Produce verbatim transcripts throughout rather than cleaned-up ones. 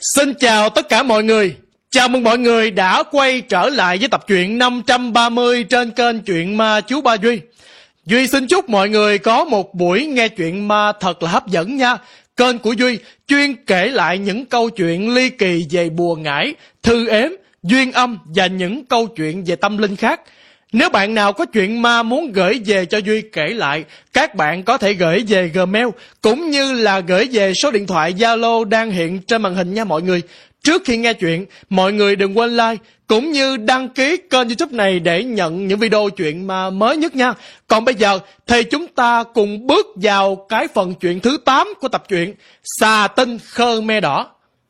Xin chào tất cả mọi người. Chào mừng mọi người đã quay trở lại với tập truyện năm trăm ba mươi trên kênh Chuyện Ma Chú Ba Duy. Duy xin chúc mọi người có một buổi nghe chuyện ma thật là hấp dẫn nha. Kênh của Duy chuyên kể lại những câu chuyện ly kỳ về bùa ngải, thư ếm, duyên âm và những câu chuyện về tâm linh khác. Nếu bạn nào có chuyện ma muốn gửi về cho Duy kể lại, các bạn có thể gửi về Gmail cũng như là gửi về số điện thoại Zalo đang hiện trên màn hình nha mọi người. Trước khi nghe chuyện, mọi người đừng quên like cũng như đăng ký kênh YouTube này để nhận những video chuyện ma mới nhất nha. Còn bây giờ thì chúng ta cùng bước vào cái phần chuyện thứ tám của tập truyện Xà Tinh Khmer Đỏ.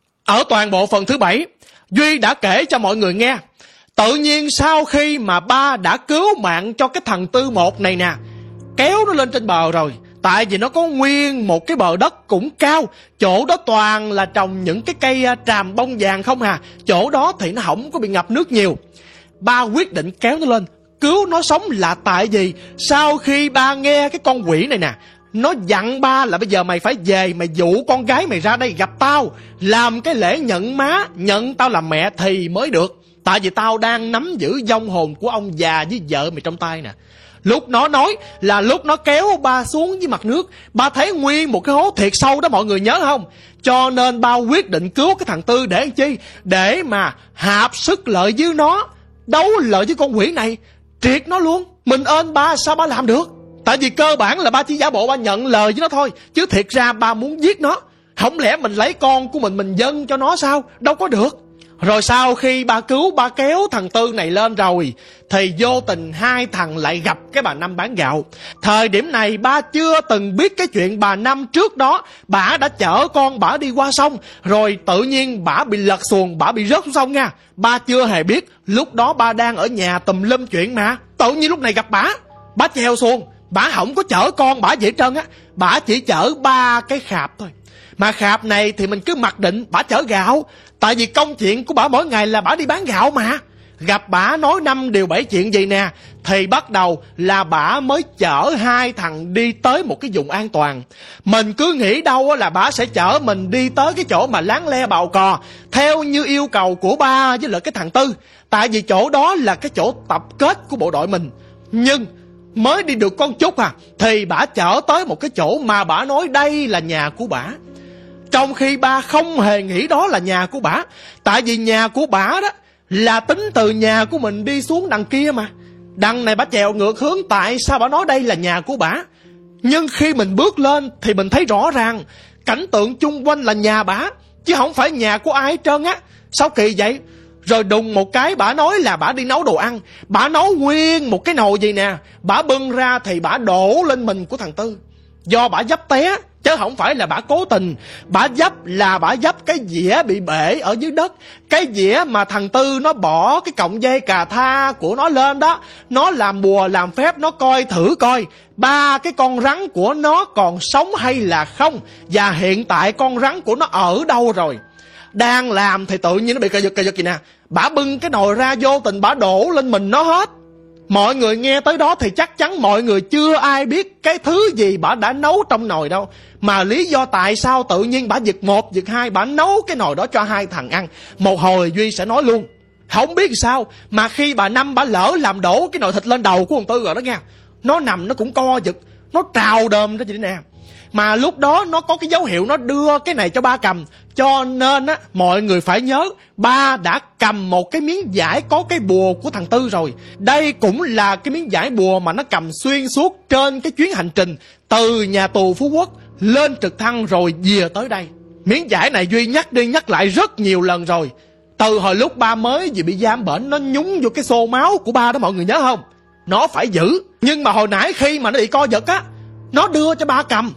Ở toàn bộ phần thứ bảy, Duy đã kể cho mọi người nghe. Tự nhiên sau khi mà ba đã cứu mạng cho cái thằng Tư Một này nè, kéo nó lên trên bờ rồi. Tại vì nó có nguyên một cái bờ đất cũng cao, chỗ đó toàn là trồng những cái cây tràm bông vàng không à. Chỗ đó thì nó không có bị ngập nước nhiều. Ba quyết định kéo nó lên, cứu nó sống là tại vì sau khi ba nghe cái con quỷ này nè, nó dặn ba là bây giờ mày phải về, mày dụ con gái mày ra đây gặp tao, làm cái lễ nhận má, nhận tao làm mẹ thì mới được. Tại vì tao đang nắm giữ vong hồn của ông già với vợ mày trong tay nè. Lúc nó nói là lúc nó kéo ba xuống dưới mặt nước, ba thấy nguyên một cái hố thiệt sâu đó, mọi người nhớ không? Cho nên ba quyết định cứu cái thằng Tư để làm chi? Để mà hạp sức lợi với nó, đấu lợi với con quỷ này, triệt nó luôn. Mình ơn ba sao ba làm được? Tại vì cơ bản là ba chỉ giả bộ ba nhận lời với nó thôi, chứ thiệt ra ba muốn giết nó. Không lẽ mình lấy con của mình mình dâng cho nó sao? Đâu có được. Rồi sau khi ba cứu, ba kéo thằng Tư này lên rồi, thì vô tình hai thằng lại gặp cái bà Năm bán gạo. Thời điểm này ba chưa từng biết cái chuyện bà Năm trước đó bả đã chở con bả đi qua sông, rồi tự nhiên bả bị lật xuồng, bả bị rớt xuống sông nha. Ba chưa hề biết, lúc đó ba đang ở nhà tùm lum chuyện mà. Tự nhiên lúc này gặp bả, bả treo xuồng, bả không có chở con bả vậy trơn á, bả chỉ chở ba cái khạp thôi. Mà khạp này thì mình cứ mặc định bả chở gạo, tại vì công chuyện của bả mỗi ngày là bả đi bán gạo mà. Gặp bả nói năm điều bảy chuyện gì nè, thì bắt đầu là bả mới chở hai thằng đi tới một cái vùng an toàn. Mình cứ nghĩ đâu là bả sẽ chở mình đi tới cái chỗ mà láng le bào cò, theo như yêu cầu của ba với lại cái thằng Tư. Tại vì chỗ đó là cái chỗ tập kết của bộ đội mình. Nhưng mới đi được con chút à, thì bả chở tới một cái chỗ mà bả nói đây là nhà của bả. Trong khi ba không hề nghĩ đó là nhà của bả. Tại vì nhà của bả đó là tính từ nhà của mình đi xuống đằng kia mà. Đằng này bả chèo ngược hướng, tại sao bả nói đây là nhà của bả? Nhưng khi mình bước lên thì mình thấy rõ ràng cảnh tượng chung quanh là nhà bả, chứ không phải nhà của ai hết trơn á. Sao kỳ vậy? Rồi đùng một cái bả nói là bả đi nấu đồ ăn. Bả nấu nguyên một cái nồi gì nè, bả bưng ra thì bả đổ lên mình của thằng Tư. Do bả vấp té, chứ không phải là bả cố tình. Bả vấp là bả vấp cái dĩa bị bể ở dưới đất. Cái dĩa mà thằng Tư nó bỏ cái cọng dây cà tha của nó lên đó, nó làm bùa làm phép, nó coi thử coi ba cái con rắn của nó còn sống hay là không, và hiện tại con rắn của nó ở đâu rồi. Đang làm thì tự nhiên nó bị cà giật cà giật gì nè, bả bưng cái nồi ra, vô tình bả đổ lên mình nó hết. Mọi người nghe tới đó thì chắc chắn mọi người chưa ai biết cái thứ gì bả đã nấu trong nồi đâu. Mà lý do tại sao tự nhiên bả giật một, giật hai, bả nấu cái nồi đó cho hai thằng ăn. Một hồi Duy sẽ nói luôn. Không biết sao mà khi bà Năm bả lỡ làm đổ cái nồi thịt lên đầu của ông Tư rồi đó nha, nó nằm nó cũng co giật, nó trào đờm ra vậy nè. Mà lúc đó nó có cái dấu hiệu nó đưa cái này cho ba cầm. Cho nên á, mọi người phải nhớ, ba đã cầm một cái miếng vải có cái bùa của thằng Tư rồi. Đây cũng là cái miếng vải bùa mà nó cầm xuyên suốt trên cái chuyến hành trình từ nhà tù Phú Quốc lên trực thăng rồi về tới đây. Miếng vải này Duy nhắc đi nhắc lại rất nhiều lần rồi. Từ hồi lúc ba mới vì bị giam bển, nó nhúng vô cái xô máu của ba đó, mọi người nhớ không? Nó phải giữ. Nhưng mà hồi nãy khi mà nó bị co giật á, nó đưa cho ba cầm.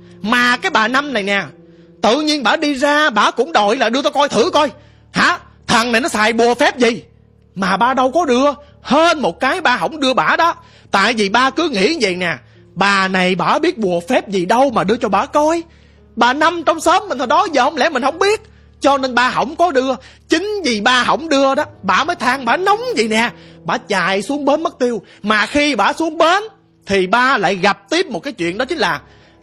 Mà cái bà Năm này nè, tự nhiên bả đi ra, bả cũng đòi là đưa tao coi thử coi. Hả? Thằng này nó xài bùa phép gì? Mà ba đâu có đưa. Hên một cái ba không đưa bả đó. Tại vì ba cứ nghĩ vậy nè, bà này bả biết bùa phép gì đâu mà đưa cho bả coi. Bà Năm trong xóm mình hồi đó giờ không lẽ mình không biết. Cho nên ba không có đưa. Chính vì ba không đưa đó, bả mới than bả nóng vậy nè. Bả chạy xuống bến mất tiêu. Mà khi bả xuống bến thì ba lại gặp tiếp một cái chuyện, đó chính là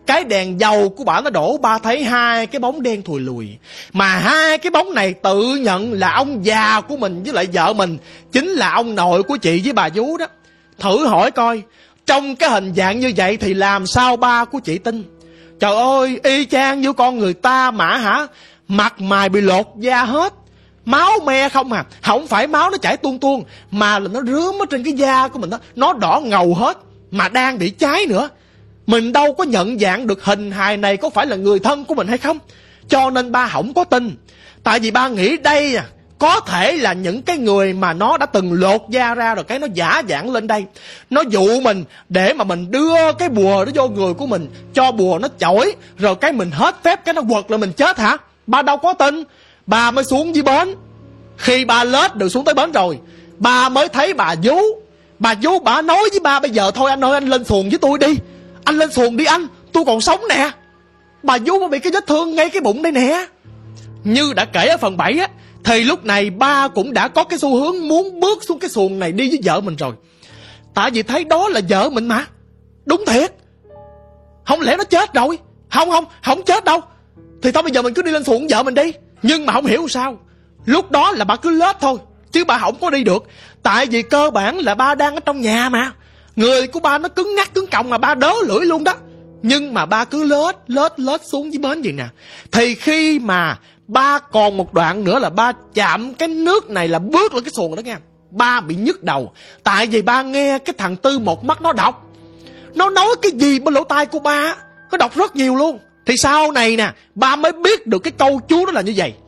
Cái đèn dầu của bà nó đổ, ba thấy hai cái bóng đen thùi lùi. Mà hai cái bóng này tự nhận là ông già của mình với lại vợ mình, chính là ông nội của chị với bà vú đó. Thử hỏi coi, trong cái hình dạng như vậy thì làm sao ba của chị tin? Trời ơi, y chang như con người ta mà hả, mặt mày bị lột da hết, máu me không à. Không phải máu nó chảy tuôn tuôn, mà là nó rướm ở trên cái da của mình đó, nó đỏ ngầu hết, mà đang bị cháy nữa. Mình đâu có nhận dạng được hình hài này có phải là người thân của mình hay không. Cho nên ba không có tin. Tại vì ba nghĩ đây à, có thể là những cái người mà nó đã từng lột da ra rồi cái nó giả dạng lên đây, nó dụ mình để mà mình đưa cái bùa đó vô người của mình, cho bùa nó chổi, rồi cái mình hết phép cái nó quật là mình chết hả? Ba đâu có tin. Ba mới xuống dưới bến. Khi ba lết được xuống tới bến rồi, ba mới thấy bà vú. Bà vú bà nói với ba, bây giờ thôi anh ơi, anh lên xuồng với tôi đi. Anh lên xuồng đi anh, tôi còn sống nè. Bà vú mới bị cái vết thương ngay cái bụng đây nè. Như đã kể ở phần bảy á, thì lúc này ba cũng đã có cái xu hướng muốn bước xuống cái xuồng này đi với vợ mình rồi. Tại vì thấy đó là vợ mình mà. Đúng thiệt. Không lẽ nó chết rồi? Không không, không chết đâu. Thì thôi bây giờ mình cứ đi lên xuồng vợ mình đi. Nhưng mà không hiểu sao, lúc đó là bà cứ lết thôi, chứ bà không có đi được. Tại vì cơ bản là ba đang ở trong nhà mà. Người của ba nó cứng ngắc cứng còng mà ba đớ lưỡi luôn đó. Nhưng mà ba cứ lết lết lết xuống dưới bến vậy nè. Thì khi mà ba còn một đoạn nữa là ba chạm cái nước này là bước lên cái xuồng đó nha, ba bị nhức đầu. Tại vì ba nghe cái thằng Tư một mắt nó đọc, nó nói cái gì bên lỗ tai của ba, nó đọc rất nhiều luôn. Thì sau này nè, ba mới biết được cái câu chú đó là như vậy.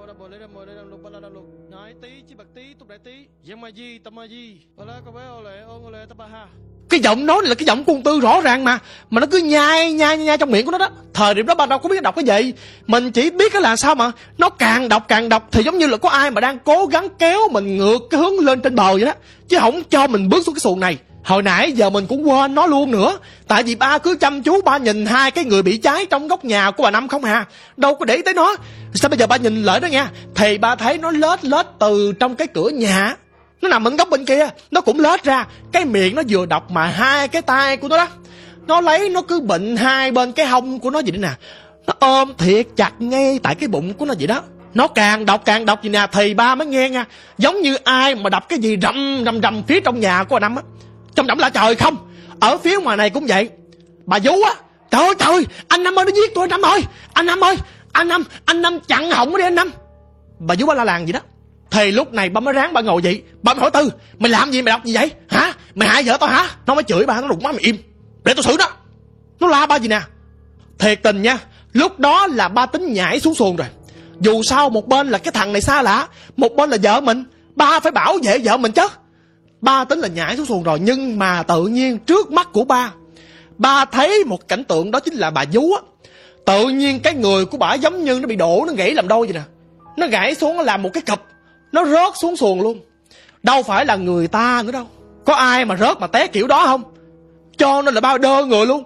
Cái giọng nói này là cái giọng của con Tư rõ ràng mà. Mà nó cứ nhai nhai nhai trong miệng của nó đó. Thời điểm đó ba đâu có biết đọc cái gì. Mình chỉ biết là sao mà nó càng đọc càng đọc thì giống như là có ai mà đang cố gắng kéo mình ngược cái hướng lên trên bờ vậy đó, chứ không cho mình bước xuống cái xuồng này. Hồi nãy giờ mình cũng quên nó luôn nữa. Tại vì ba cứ chăm chú ba nhìn hai cái người bị cháy trong góc nhà của bà Năm không hà, đâu có để ý tới nó. Sao bây giờ ba nhìn lại đó nha, thì ba thấy nó lết lết từ trong cái cửa nhà, nó nằm ở góc bên kia, nó cũng lết ra. Cái miệng nó vừa đọc mà hai cái tay của nó đó, nó lấy nó cứ bệnh hai bên cái hông của nó vậy đó nè. Nó ôm thiệt chặt ngay tại cái bụng của nó vậy đó. Nó càng đọc càng đọc gì nè, thì ba mới nghe nha, giống như ai mà đọc cái gì rầm rầm rầm phía trong nhà của bà Năm á. Trong động lạ trời không. Ở phía ngoài này cũng vậy. Bà vú á, trời ơi trời, anh Năm ơi, nó giết tôi anh Năm ơi. Anh Năm ơi, anh Năm, anh Năm chặn họng đi anh Năm. Bà vú ba la làng gì đó. Thì lúc này ba mới ráng ba ngồi vậy. Ba mới hỏi Tư, mày làm gì mày đọc gì vậy hả? Mày hại vợ tao hả? Nó mới chửi ba, nó đụng má mày im để tao xử nó. Nó la ba gì nè. Thiệt tình nha, lúc đó là ba tính nhảy xuống xuồng rồi. Dù sao một bên là cái thằng này xa lạ, một bên là vợ mình, ba phải bảo vệ vợ mình chứ. Ba tính là nhảy xuống xuồng rồi. Nhưng mà tự nhiên trước mắt của ba, ba thấy một cảnh tượng, đó chính là bà vú á. Tự nhiên cái người của bà giống như nó bị đổ, nó gãy làm đôi vậy nè. Nó gãy xuống, nó làm một cái cụp, nó rớt xuống xuồng luôn. Đâu phải là người ta nữa đâu. Có ai mà rớt mà té kiểu đó không? Cho nên là ba đơ người luôn.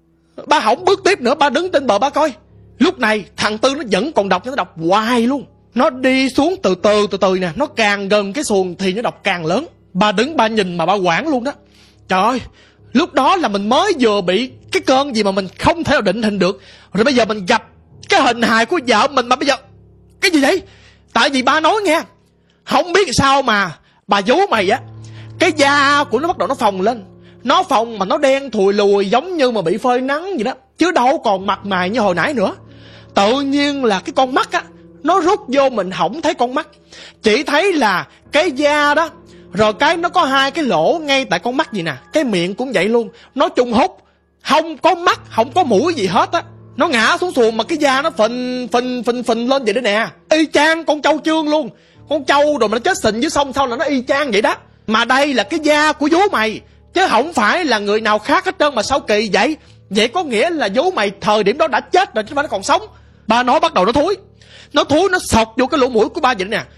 Ba không bước tiếp nữa, ba đứng trên bờ ba coi. Lúc này thằng Tư nó vẫn còn đọc, nó đọc hoài luôn. Nó đi xuống từ từ từ từ nè. Nó càng gần cái xuồng thì nó đọc càng lớn. Ba đứng ba nhìn mà ba hoảng luôn đó. Trời ơi, lúc đó là mình mới vừa bị cái cơn gì mà mình không thể nào định hình được. Rồi bây giờ mình gặp cái hình hài của vợ mình mà bây giờ cái gì vậy? Tại vì ba nói nghe, không biết sao mà bà vú mày á, cái da của nó bắt đầu nó phồng lên. Nó phồng mà nó đen thùi lùi, giống như mà bị phơi nắng vậy đó, chứ đâu còn mặt mày như hồi nãy nữa. Tự nhiên là cái con mắt á, nó rút vô mình không thấy con mắt, chỉ thấy là cái da đó. Rồi cái nó có hai cái lỗ ngay tại con mắt gì nè. Cái miệng cũng vậy luôn. Nó trùng hút, không có mắt, không có mũi gì hết á. Nó ngã xuống xuồng mà cái da nó phình phình phình phình lên vậy đó nè. Y chang con trâu trương luôn. Con trâu rồi mà nó chết xình dưới sông sau là nó y chang vậy đó. Mà đây là cái da của vú mày, chứ không phải là người nào khác hết trơn. Mà sao kỳ vậy? Vậy có nghĩa là vú mày thời điểm đó đã chết rồi chứ không phải nó còn sống. Ba nói bắt đầu nó thúi. Nó thúi, nó sọt vô cái lỗ mũi của ba vậy nè.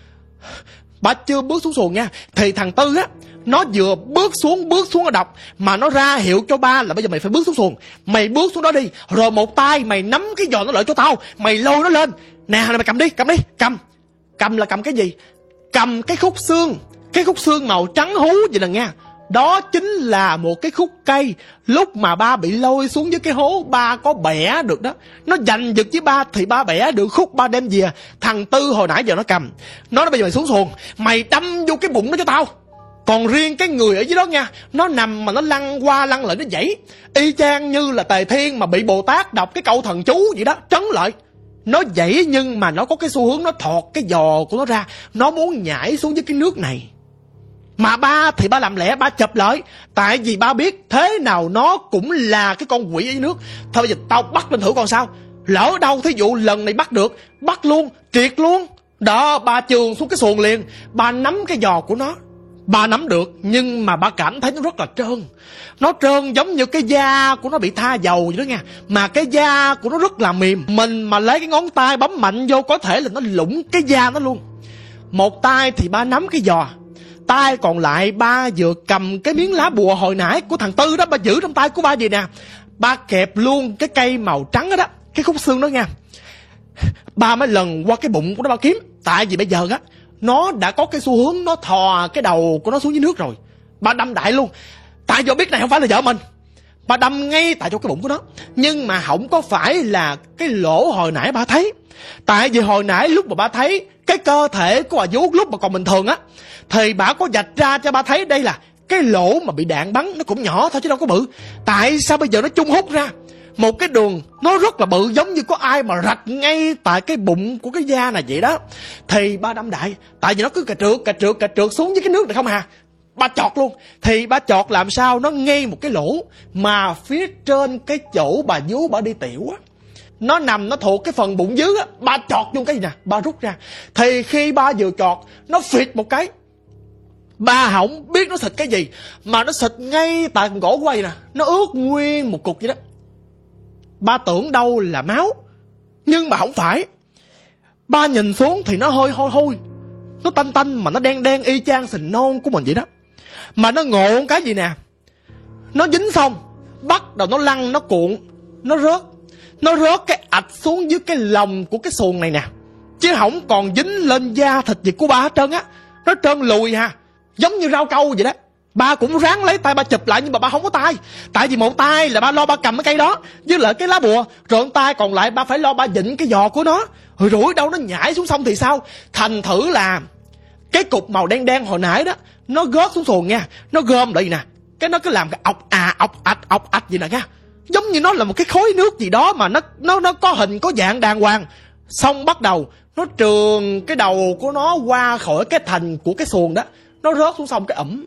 Ba chưa bước xuống xuồng nha, thì thằng Tư á, nó vừa bước xuống bước xuống nó đọc, mà nó ra hiệu cho ba là bây giờ mày phải bước xuống xuồng. Mày bước xuống đó đi, rồi một tay mày nắm cái giò nó lợi cho tao, mày lôi nó lên. Nè mày cầm đi, cầm đi, cầm. Cầm là cầm cái gì? Cầm cái khúc xương, cái khúc xương màu trắng hú vậy nè nha. Đó chính là một cái khúc cây. Lúc mà ba bị lôi xuống dưới cái hố, ba có bẻ được đó. Nó giành giật với ba thì ba bẻ được khúc, ba đem về. Thằng Tư hồi nãy giờ nó cầm, nó nói bây giờ mày xuống xuồng, mày đâm vô cái bụng nó cho tao. Còn riêng cái người ở dưới đó nha, nó nằm mà nó lăn qua lăn lại, nó dãy y chang như là Tề Thiên mà bị Bồ Tát đọc cái câu thần chú vậy đó, trấn lại. Nó dãy nhưng mà nó có cái xu hướng nó thọt cái giò của nó ra, nó muốn nhảy xuống dưới cái nước này. Mà ba thì ba làm lẽ, ba chụp lại. Tại vì ba biết thế nào nó cũng là cái con quỷ ở dưới nước. Thôi bây giờ tao bắt lên thử con sao. Lỡ đâu thí dụ lần này bắt được, bắt luôn, triệt luôn. Đó, ba chườn xuống cái xuồng liền. Ba nắm cái giò của nó. Ba nắm được, nhưng mà ba cảm thấy nó rất là trơn. Nó trơn giống như cái da của nó bị tha dầu vậy đó nha. Mà cái da của nó rất là mềm. Mình mà lấy cái ngón tay bấm mạnh vô có thể là nó lủng cái da nó luôn. Một tay thì ba nắm cái giò, tay còn lại ba vừa cầm cái miếng lá bùa hồi nãy của thằng Tư đó, ba giữ trong tay của ba vậy nè. Ba kẹp luôn cái cây màu trắng đó, đó cái khúc xương đó nha. Ba mới lần qua cái bụng của nó ba kiếm. Tại vì bây giờ á, nó đã có cái xu hướng nó thò cái đầu của nó xuống dưới nước rồi. Ba đâm đại luôn. Tại do biết này không phải là vợ mình, ba đâm ngay tại chỗ cái bụng của nó. Nhưng mà không có phải là cái lỗ hồi nãy ba thấy. Tại vì hồi nãy lúc mà ba thấy cái cơ thể của bà vú lúc mà còn bình thường á, thì bà có vạch ra cho ba thấy đây là cái lỗ mà bị đạn bắn, nó cũng nhỏ thôi chứ đâu có bự. Tại sao bây giờ nó chung hút ra một cái đường nó rất là bự, giống như có ai mà rạch ngay tại cái bụng của cái da này vậy đó. Thì ba đâm đại. Tại vì nó cứ cà trượt cà trượt cà trượt xuống với cái nước này không hà. Ba chọt luôn. Thì ba chọt làm sao nó ngay một cái lỗ mà phía trên cái chỗ bà vú bà đi tiểu á, nó nằm nó thuộc cái phần bụng dưới á. Ba chọt vô cái gì nè, ba rút ra. Thì khi ba vừa chọt, nó phịt một cái. Ba không biết nó xịt cái gì, mà nó xịt ngay tại gỗ quay nè, nó ướt nguyên một cục vậy đó. Ba tưởng đâu là máu, nhưng mà không phải. Ba nhìn xuống thì nó hơi hôi hôi, nó tanh tanh mà nó đen đen y chang sình non của mình vậy đó. Mà nó ngộ cái gì nè, nó dính xong bắt đầu nó lăn, nó cuộn, nó rớt. Nó rớt cái ạch xuống dưới cái lồng của cái xuồng này nè, chứ không còn dính lên da thịt gì của ba hết trơn á. Nó trơn lùi ha, giống như rau câu vậy đó. Ba cũng ráng lấy tay ba chụp lại, nhưng mà ba không có tay. Tại vì một tay là ba lo ba cầm cái cây đó với lại cái lá bùa, rồi tay còn lại ba phải lo ba vịn cái giò của nó. Rồi rủi đâu nó nhảy xuống sông thì sao. Thành thử là cái cục màu đen đen hồi nãy đó, nó gớt xuống xuồng nha. Nó gom lại nè, cái nó cứ làm cái ọc à ọc ạch ọc ạch vậy nè nha, giống như nó là một cái khối nước gì đó mà nó nó nó có hình có dạng đàng hoàng. Xong bắt đầu nó trườn cái đầu của nó qua khỏi cái thành của cái xuồng đó, nó rớt xuống sông cái ẩm.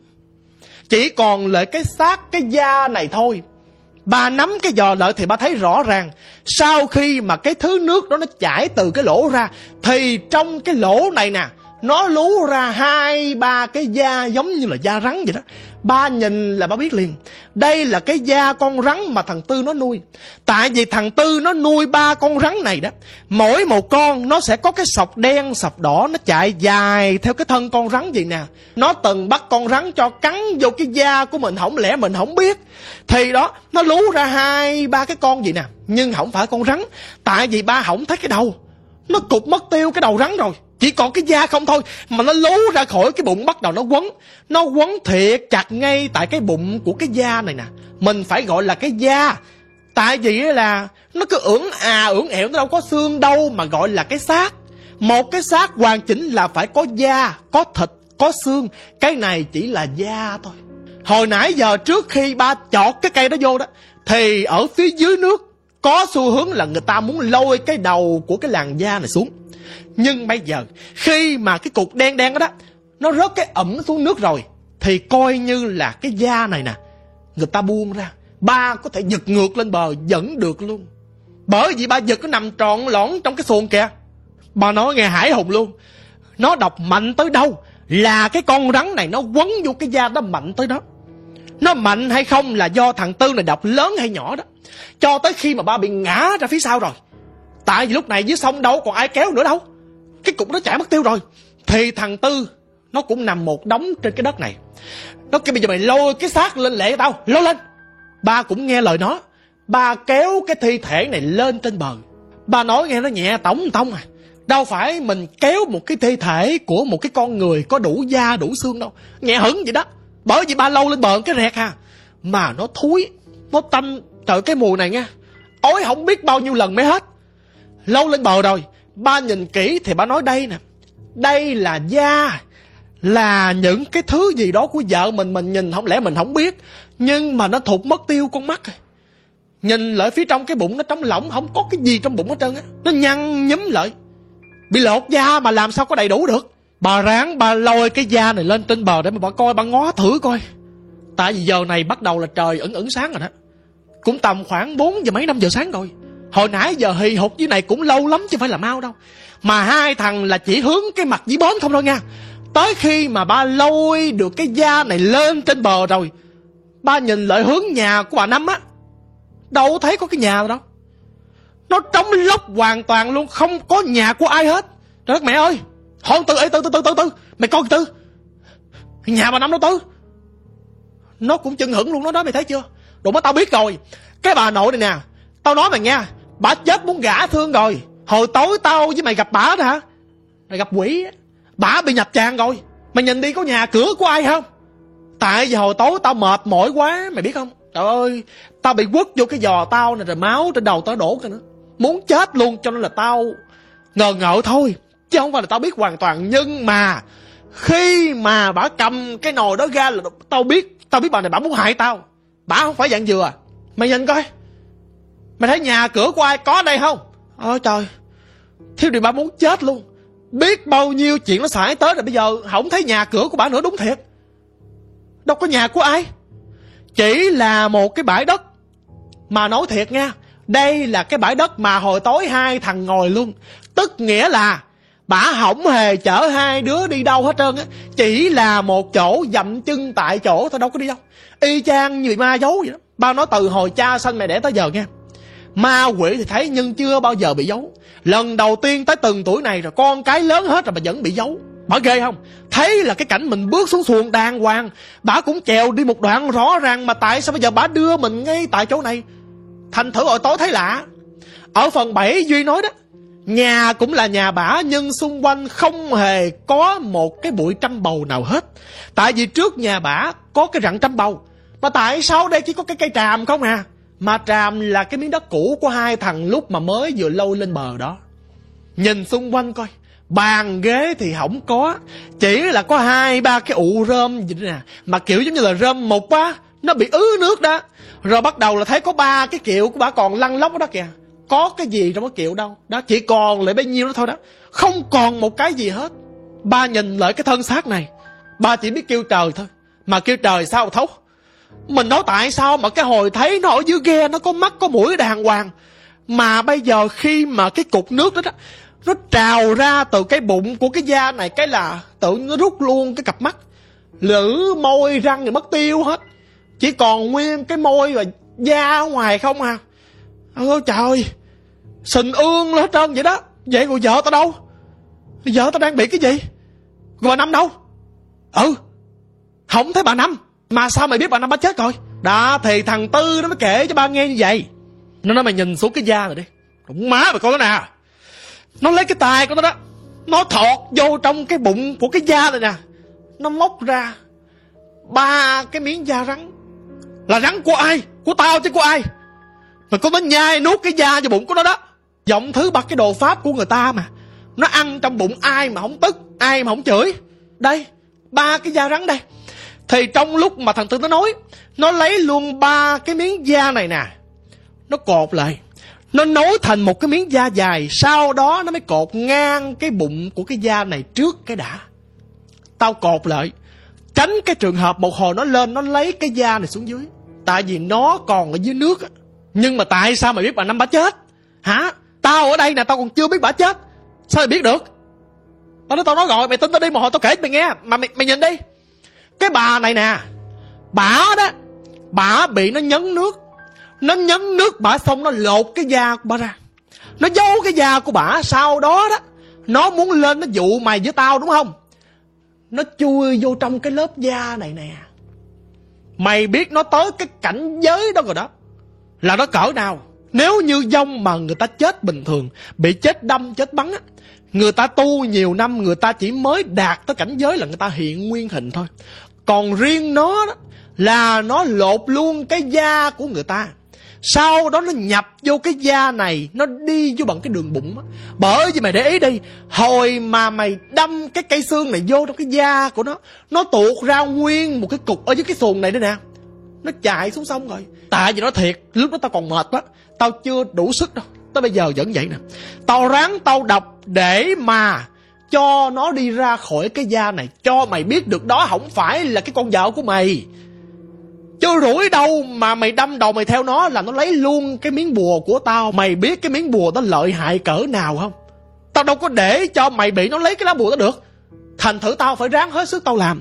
Chỉ còn lại cái xác cái da này thôi. Ba nắm cái giò lại thì ba thấy rõ ràng, sau khi mà cái thứ nước đó nó chảy từ cái lỗ ra, thì trong cái lỗ này nè, nó lú ra hai ba cái da giống như là da rắn vậy đó. Ba nhìn là ba biết liền, đây là cái da con rắn mà thằng Tư nó nuôi. Tại vì thằng Tư nó nuôi ba con rắn này đó, mỗi một con nó sẽ có cái sọc đen sọc đỏ, nó chạy dài theo cái thân con rắn vậy nè. Nó từng bắt con rắn cho cắn vô cái da của mình, không lẽ mình không biết. Thì đó, nó lú ra hai ba cái con vậy nè, nhưng không phải con rắn. Tại vì ba không thấy cái đầu, nó cụt mất tiêu cái đầu rắn rồi, chỉ còn cái da không thôi. Mà nó lú ra khỏi cái bụng, bắt đầu nó quấn. Nó quấn thiệt chặt ngay tại cái bụng của cái da này nè. Mình phải gọi là cái da, tại vì là nó cứ ưỡn à ưỡn ẹo, nó đâu có xương đâu mà gọi là cái xác. Một cái xác hoàn chỉnh là phải có da, có thịt, có xương. Cái này chỉ là da thôi. Hồi nãy giờ trước khi ba chọt cái cây đó vô đó, thì ở phía dưới nước có xu hướng là người ta muốn lôi cái đầu của cái làn da này xuống. Nhưng bây giờ khi mà cái cục đen đen đó, đó nó rớt cái ẩm xuống nước rồi, thì coi như là cái da này nè, người ta buông ra, ba có thể giật ngược lên bờ vẫn được luôn. Bởi vì ba giật nó nằm trọn lõn trong cái xuồng kìa. Ba nói nghe hãi hùng luôn. Nó độc mạnh tới đâu là cái con rắn này nó quấn vô cái da đó mạnh tới đó. Nó mạnh hay không là do thằng Tư này độc lớn hay nhỏ đó. Cho tới khi mà ba bị ngã ra phía sau rồi. Tại vì lúc này dưới sông đâu còn ai kéo nữa đâu, cái cục nó chảy mất tiêu rồi. Thì thằng Tư nó cũng nằm một đống trên cái đất này. Nó kêu bây giờ mày lôi cái xác lên lẹ tao, lôi lên. Ba cũng nghe lời nó. Ba kéo cái thi thể này lên trên bờ. Ba nói nghe nó nhẹ tổng tông à, đâu phải mình kéo một cái thi thể của một cái con người có đủ da đủ xương đâu, nhẹ hững vậy đó. Bởi vì ba lâu lên bờ cái rẹt ha. Mà nó thúi, nó tanh. Trời, cái mùi này nha, ói không biết bao nhiêu lần mới hết. Lâu lên bờ rồi, ba nhìn kỹ thì ba nói đây nè, đây là da, là những cái thứ gì đó của vợ mình. Mình nhìn không lẽ mình không biết, nhưng mà nó thụt mất tiêu con mắt rồi. Nhìn lại phía trong cái bụng nó trống lỏng, không có cái gì trong bụng hết trơn á. Nó nhăn nhúm lại, bị lột da mà làm sao có đầy đủ được. Bà ráng bà lôi cái da này lên trên bờ để mà bà coi, bà ngó thử coi. Tại vì giờ này bắt đầu là trời ẩn ẩn sáng rồi đó, cũng tầm khoảng bốn giờ mấy năm giờ sáng rồi. Hồi nãy giờ hì hục dưới này cũng lâu lắm chứ không phải là mau đâu. Mà hai thằng là chỉ hướng cái mặt dĩ bến không đâu nha. Tới khi mà ba lôi được cái da này lên trên bờ rồi, ba nhìn lại hướng nhà của bà Năm á, đâu thấy có cái nhà đâu. Nó trống lốc hoàn toàn luôn, không có nhà của ai hết. Trời đất mẹ ơi, hôn Tư, ê Tư, Tư, Tư, Tư, Tư, mày coi Tư, nhà bà Năm đâu Tư. Nó cũng chừng hững luôn, nó đó mày thấy chưa. Đồ mới tao biết rồi, cái bà nội này nè, tao nói mày nha, bà chết muốn gả thương rồi. Hồi tối tao với mày gặp bả đó hả, mày gặp quỷ, bả bị nhập tràng rồi. Mày nhìn đi có nhà cửa của ai không. Tại vì hồi tối tao mệt mỏi quá mày biết không. Trời ơi, tao bị quất vô cái giò tao này rồi máu trên đầu tao đổ ra nữa, muốn chết luôn. Cho nên là tao ngờ ngợ thôi, chứ không phải là tao biết hoàn toàn. Nhưng mà khi mà bả cầm cái nồi đó ra là tao biết, tao biết bà này bả muốn hại tao. Bả không phải dạng dừa. Mày nhìn coi, mày thấy nhà cửa của ai có đây không. Ôi trời, thiếu điều bả muốn chết luôn. Biết bao nhiêu chuyện nó xảy tới rồi, bây giờ không thấy nhà cửa của bả nữa. Đúng thiệt, đâu có nhà của ai, chỉ là một cái bãi đất. Mà nói thiệt nha, đây là cái bãi đất mà hồi tối hai thằng ngồi luôn. Tức nghĩa là bả không hề chở hai đứa đi đâu hết trơn á, chỉ là một chỗ dậm chân tại chỗ thôi, đâu có đi đâu. Y chang như ma giấu vậy đó. Bao nói từ hồi cha sanh mẹ đẻ tới giờ nha, ma quỷ thì thấy nhưng chưa bao giờ bị giấu. Lần đầu tiên tới từng tuổi này rồi, con cái lớn hết rồi mà vẫn bị giấu. Bà ghê không. Thấy là cái cảnh mình bước xuống xuồng đàng hoàng, bả cũng chèo đi một đoạn rõ ràng, mà tại sao bây giờ bả đưa mình ngay tại chỗ này. Thành thử hồi tối thấy lạ. Ở phần bảy Duy nói đó, nhà cũng là nhà bả, nhưng xung quanh không hề có một cái bụi trăm bầu nào hết. Tại vì trước nhà bả có cái rặng trăm bầu, mà tại sao đây chỉ có cái cây tràm không à. Mà tràm là cái miếng đất cũ của hai thằng lúc mà mới vừa lâu lên bờ đó. Nhìn xung quanh coi, bàn ghế thì không có, chỉ là có hai ba cái ụ rơm vậy nè, mà kiểu giống như là rơm mục á, nó bị ứ nước đó. Rồi bắt đầu là thấy có ba cái kiệu của bả còn lăn lóc đó kìa. Có cái gì trong cái kiệu đâu đó, chỉ còn lại bấy nhiêu đó thôi đó, không còn một cái gì hết. Ba nhìn lại cái thân xác này, ba chỉ biết kêu trời thôi. Mà kêu trời sao thấu. Mình nói tại sao mà cái hồi thấy nó ở dưới ghe nó có mắt có mũi đàng hoàng, mà bây giờ khi mà cái cục nước đó, đó nó trào ra từ cái bụng của cái da này, cái là tự nó rút luôn cái cặp mắt, lưỡi môi răng thì mất tiêu hết, chỉ còn nguyên cái môi và da ở ngoài không à. Ôi trời, sình ương hết trơn vậy đó. Vậy rồi vợ tao đâu? Vợ tao đang bị cái gì? Rồi bà Năm đâu? Ừ, không thấy bà Năm. Mà sao mày biết bà Năm bà chết rồi? Đó thì thằng Tư nó mới kể cho ba nghe như vậy. Nó nói mày nhìn xuống cái da này đi. Đúng má mày coi nó nè. Nó lấy cái tay của nó đó, nó thọt vô trong cái bụng của cái da này nè. Nó móc ra ba cái miếng da rắn. Là rắn của ai? Của tao chứ của ai. Mà có nó nhai nuốt cái da vào bụng của nó đó. Giọng thứ bắt cái đồ pháp của người ta mà. Nó ăn trong bụng ai mà không tức, ai mà không chửi. Đây, ba cái da rắn đây. Thì trong lúc mà thằng Tư nó nói, nó lấy luôn ba cái miếng da này nè, nó cột lại, nó nối thành một cái miếng da dài. Sau đó nó mới cột ngang cái bụng của cái da này trước cái đã. Tao cột lại, tránh cái trường hợp một hồi nó lên nó lấy cái da này xuống dưới. Tại vì nó còn ở dưới nước. Nhưng mà tại sao mày biết bà Năm bà chết? Hả? Tao ở đây nè, tao còn chưa biết bà chết. Sao mày biết được? Tao nói tao nói rồi, mày tin tao đi một hồi tao kể cho mày nghe. Mà mày, mày nhìn đi. Cái bà này nè, bả đó, bả bị nó nhấn nước. Nó nhấn nước bả xong nó lột cái da của bả ra, nó giấu cái da của bả. Sau đó đó, nó muốn lên nó dụ mày với tao đúng không? Nó chui vô trong cái lớp da này nè. Mày biết nó tới cái cảnh giới đó rồi đó, là nó cỡ nào. Nếu như vong mà người ta chết bình thường, bị chết đâm chết bắn á, người ta tu nhiều năm, người ta chỉ mới đạt tới cảnh giới là người ta hiện nguyên hình thôi. Còn riêng nó đó là nó lột luôn cái da của người ta, sau đó nó nhập vô cái da này, nó đi vô bằng cái đường bụng á. Bởi vì mày để ý đi, hồi mà mày đâm cái cây xương này vô trong cái da của nó, nó tuột ra nguyên một cái cục ở dưới cái xuồng này đây nè, nó chạy xuống sông rồi. Tại vì nói thiệt, lúc đó tao còn mệt quá, tao chưa đủ sức đâu, tới bây giờ vẫn vậy nè. Tao ráng tao đọc để mà cho nó đi ra khỏi cái da này, cho mày biết được đó không phải là cái con vợ của mày. Chứ rủi đâu mà mày đâm đầu mày theo nó là nó lấy luôn cái miếng bùa của tao. Mày biết cái miếng bùa đó lợi hại cỡ nào không? Tao đâu có để cho mày bị nó lấy cái lá bùa đó được. Thành thử tao phải ráng hết sức tao làm.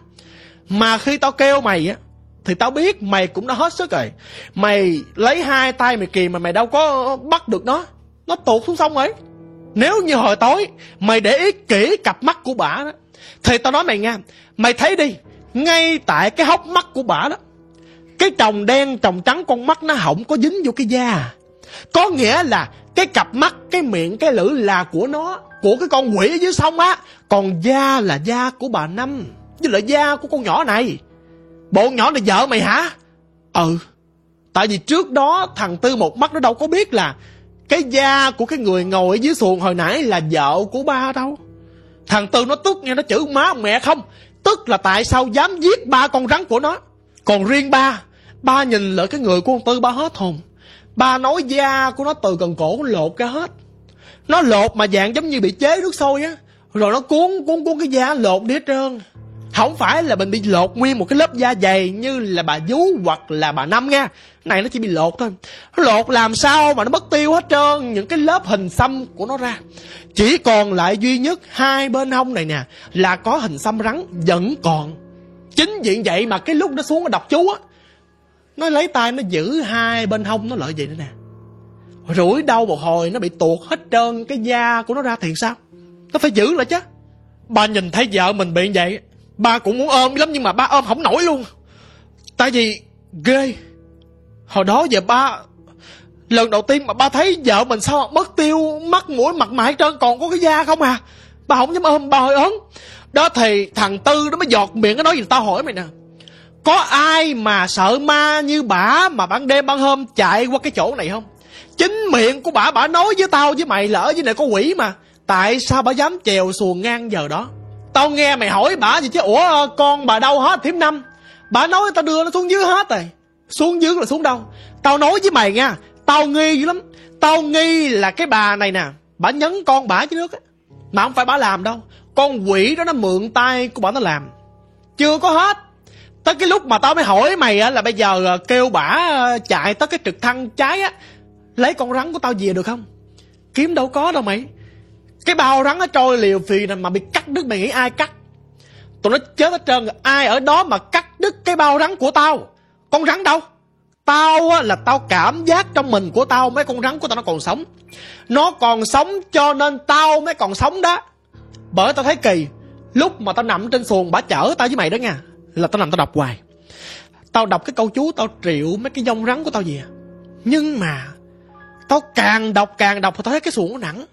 Mà khi tao kêu mày á, thì tao biết mày cũng đã hết sức rồi. Mày lấy hai tay mày kìm mà mày đâu có bắt được nó, nó tuột xuống sông ấy. Nếu như hồi tối mày để ý kỹ cặp mắt của bả đó, thì tao nói mày nha, mày thấy đi, ngay tại cái hốc mắt của bả đó, cái tròng đen tròng trắng con mắt nó không có dính vô cái da. Có nghĩa là cái cặp mắt, cái miệng, cái lưỡi là của nó, của cái con quỷ ở dưới sông á. Còn da là da của bà Năm, với lại da của con nhỏ này. Bộ nhỏ này vợ mày hả? Ừ. Tại vì trước đó thằng Tư một mắt nó đâu có biết là cái da của cái người ngồi ở dưới xuồng hồi nãy là vợ của ba đâu. Thằng Tư nó tức nghe, nó chửi má mẹ không. Tức là tại sao dám giết ba con rắn của nó. Còn riêng ba, ba nhìn lại cái người của con Tư ba hết hồn. Ba nói da của nó từ cần cổ nó lột ra hết. Nó lột mà dạng giống như bị chế nước sôi á, rồi nó cuốn cuốn cuốn cái da lột đi hết trơn. Không phải là mình bị lột nguyên một cái lớp da dày như là bà Vú hoặc là bà Năm nha. Này nó chỉ bị lột thôi. Nó lột làm sao mà nó mất tiêu hết trơn những cái lớp hình xăm của nó ra. Chỉ còn lại duy nhất hai bên hông này nè là có hình xăm rắn vẫn còn. Chính vì vậy mà cái lúc nó xuống nó đọc chú á, nó lấy tay nó giữ hai bên hông nó lợi vậy nữa nè. Rủi đâu một hồi nó bị tuột hết trơn cái da của nó ra thì sao? Nó phải giữ lại chứ. Ba nhìn thấy vợ mình bị vậy, ba cũng muốn ôm lắm nhưng mà ba ôm không nổi luôn. Tại vì ghê. Hồi đó giờ ba, lần đầu tiên mà ba thấy vợ mình sao mất tiêu mắt mũi mặt mày hết trơn, còn có cái da không à. Ba không dám ôm, ba hơi ớn. Đó thì thằng Tư nó mới giọt miệng nó nói gì. Tao hỏi mày nè, có ai mà sợ ma như bả mà ban đêm ban hôm chạy qua cái chỗ này không? Chính miệng của bả, bả nói với tao với mày là ở dưới này có quỷ mà. Tại sao bả dám chèo xuồng ngang giờ đó? Tao nghe mày hỏi bả gì chứ. Ủa con bà đâu hết thím Năm? Bả nói tao đưa nó xuống dưới hết rồi. Xuống dưới là xuống đâu? Tao nói với mày nha, tao nghi dữ lắm. Tao nghi là cái bà này nè, bả nhấn con bả dưới nước á. Mà không phải bả làm đâu, con quỷ đó nó mượn tay của bả nó làm. Chưa có hết. Tới cái lúc mà tao mới hỏi mày á, là bây giờ kêu bả chạy tới cái trực thăng trái á, lấy con rắn của tao về được không? Kiếm đâu có đâu mày. Cái bao rắn nó trôi liều phì này mà bị cắt đứt, mày nghĩ ai cắt? Tụi nó chết hết trơn. Ai ở đó mà cắt đứt cái bao rắn của tao? Con rắn đâu? Tao á, là tao cảm giác trong mình của tao mấy con rắn của tao nó còn sống. Nó còn sống cho nên tao mới còn sống đó. Bởi tao thấy kỳ, lúc mà tao nằm trên xuồng bả chở tao với mày đó nha, là tao nằm tao đọc hoài. Tao đọc cái câu chú, tao triệu mấy cái dông rắn của tao về. Nhưng mà tao càng đọc càng đọc, tao thấy cái xuồng nó nặng.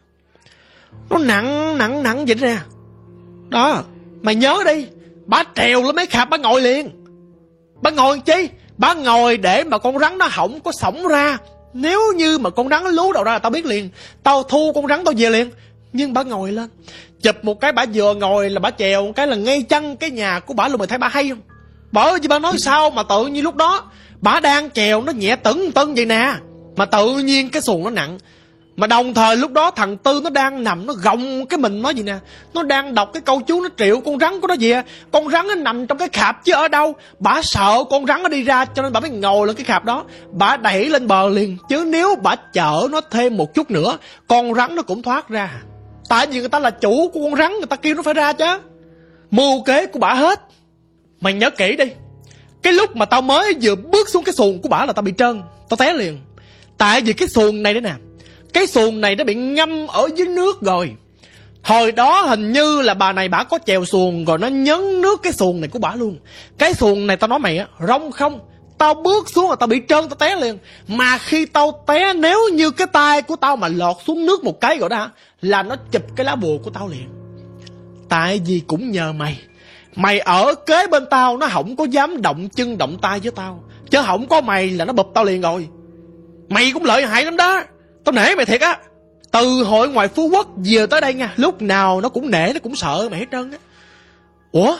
Nó nặng nặng nặng vậy nè. Đó, mày nhớ đi, bả trèo lên mấy khạp bả ngồi liền. Bả ngồi làm chi? Bả ngồi để mà con rắn nó không có xổng ra. Nếu như mà con rắn nó lú đầu ra là tao biết liền, tao thu con rắn tao về liền. Nhưng bả ngồi lên, chụp một cái bả vừa ngồi là bả chèo một cái là ngay chân cái nhà của bả luôn. Mày thấy bả hay không? Bởi vì bả nói sao mà tự nhiên lúc đó bả đang chèo nó nhẹ tưng tưng vậy nè, mà tự nhiên cái xuồng nó nặng. Mà đồng thời lúc đó thằng Tư nó đang nằm, nó gồng cái mình nói gì nè, nó đang đọc cái câu chú, nó triệu con rắn của nó về. Con rắn nó nằm trong cái khạp chứ ở đâu. Bả sợ con rắn nó đi ra cho nên bả mới ngồi lên cái khạp đó, bả đẩy lên bờ liền. Chứ nếu bả chở nó thêm một chút nữa, con rắn nó cũng thoát ra. Tại vì người ta là chủ của con rắn, người ta kêu nó phải ra chứ. Mưu kế của bả hết. Mày nhớ kỹ đi, cái lúc mà tao mới vừa bước xuống cái xuồng của bả là tao bị trơn, tao té liền. Tại vì cái xuồng này đó nè, cái xuồng này nó bị ngâm ở dưới nước rồi. Hồi đó hình như là bà này bả có chèo xuồng rồi nó nhấn nước cái xuồng này của bả luôn. Cái xuồng này tao nói mày á, rong không. Tao bước xuống là tao bị trơn, tao té liền. Mà khi tao té, nếu như cái tay của tao mà lọt xuống nước một cái rồi đó, là nó chụp cái lá bùa của tao liền. Tại vì cũng nhờ mày Mày ở kế bên tao, nó không có dám động chân động tay với tao, chứ không có mày là nó bụp tao liền rồi. Mày cũng lợi hại lắm đó, tao nể mày thiệt á. Từ hội ngoài Phú Quốc về tới đây nha, lúc nào nó cũng nể, nó cũng sợ mày hết trơn á. Ủa,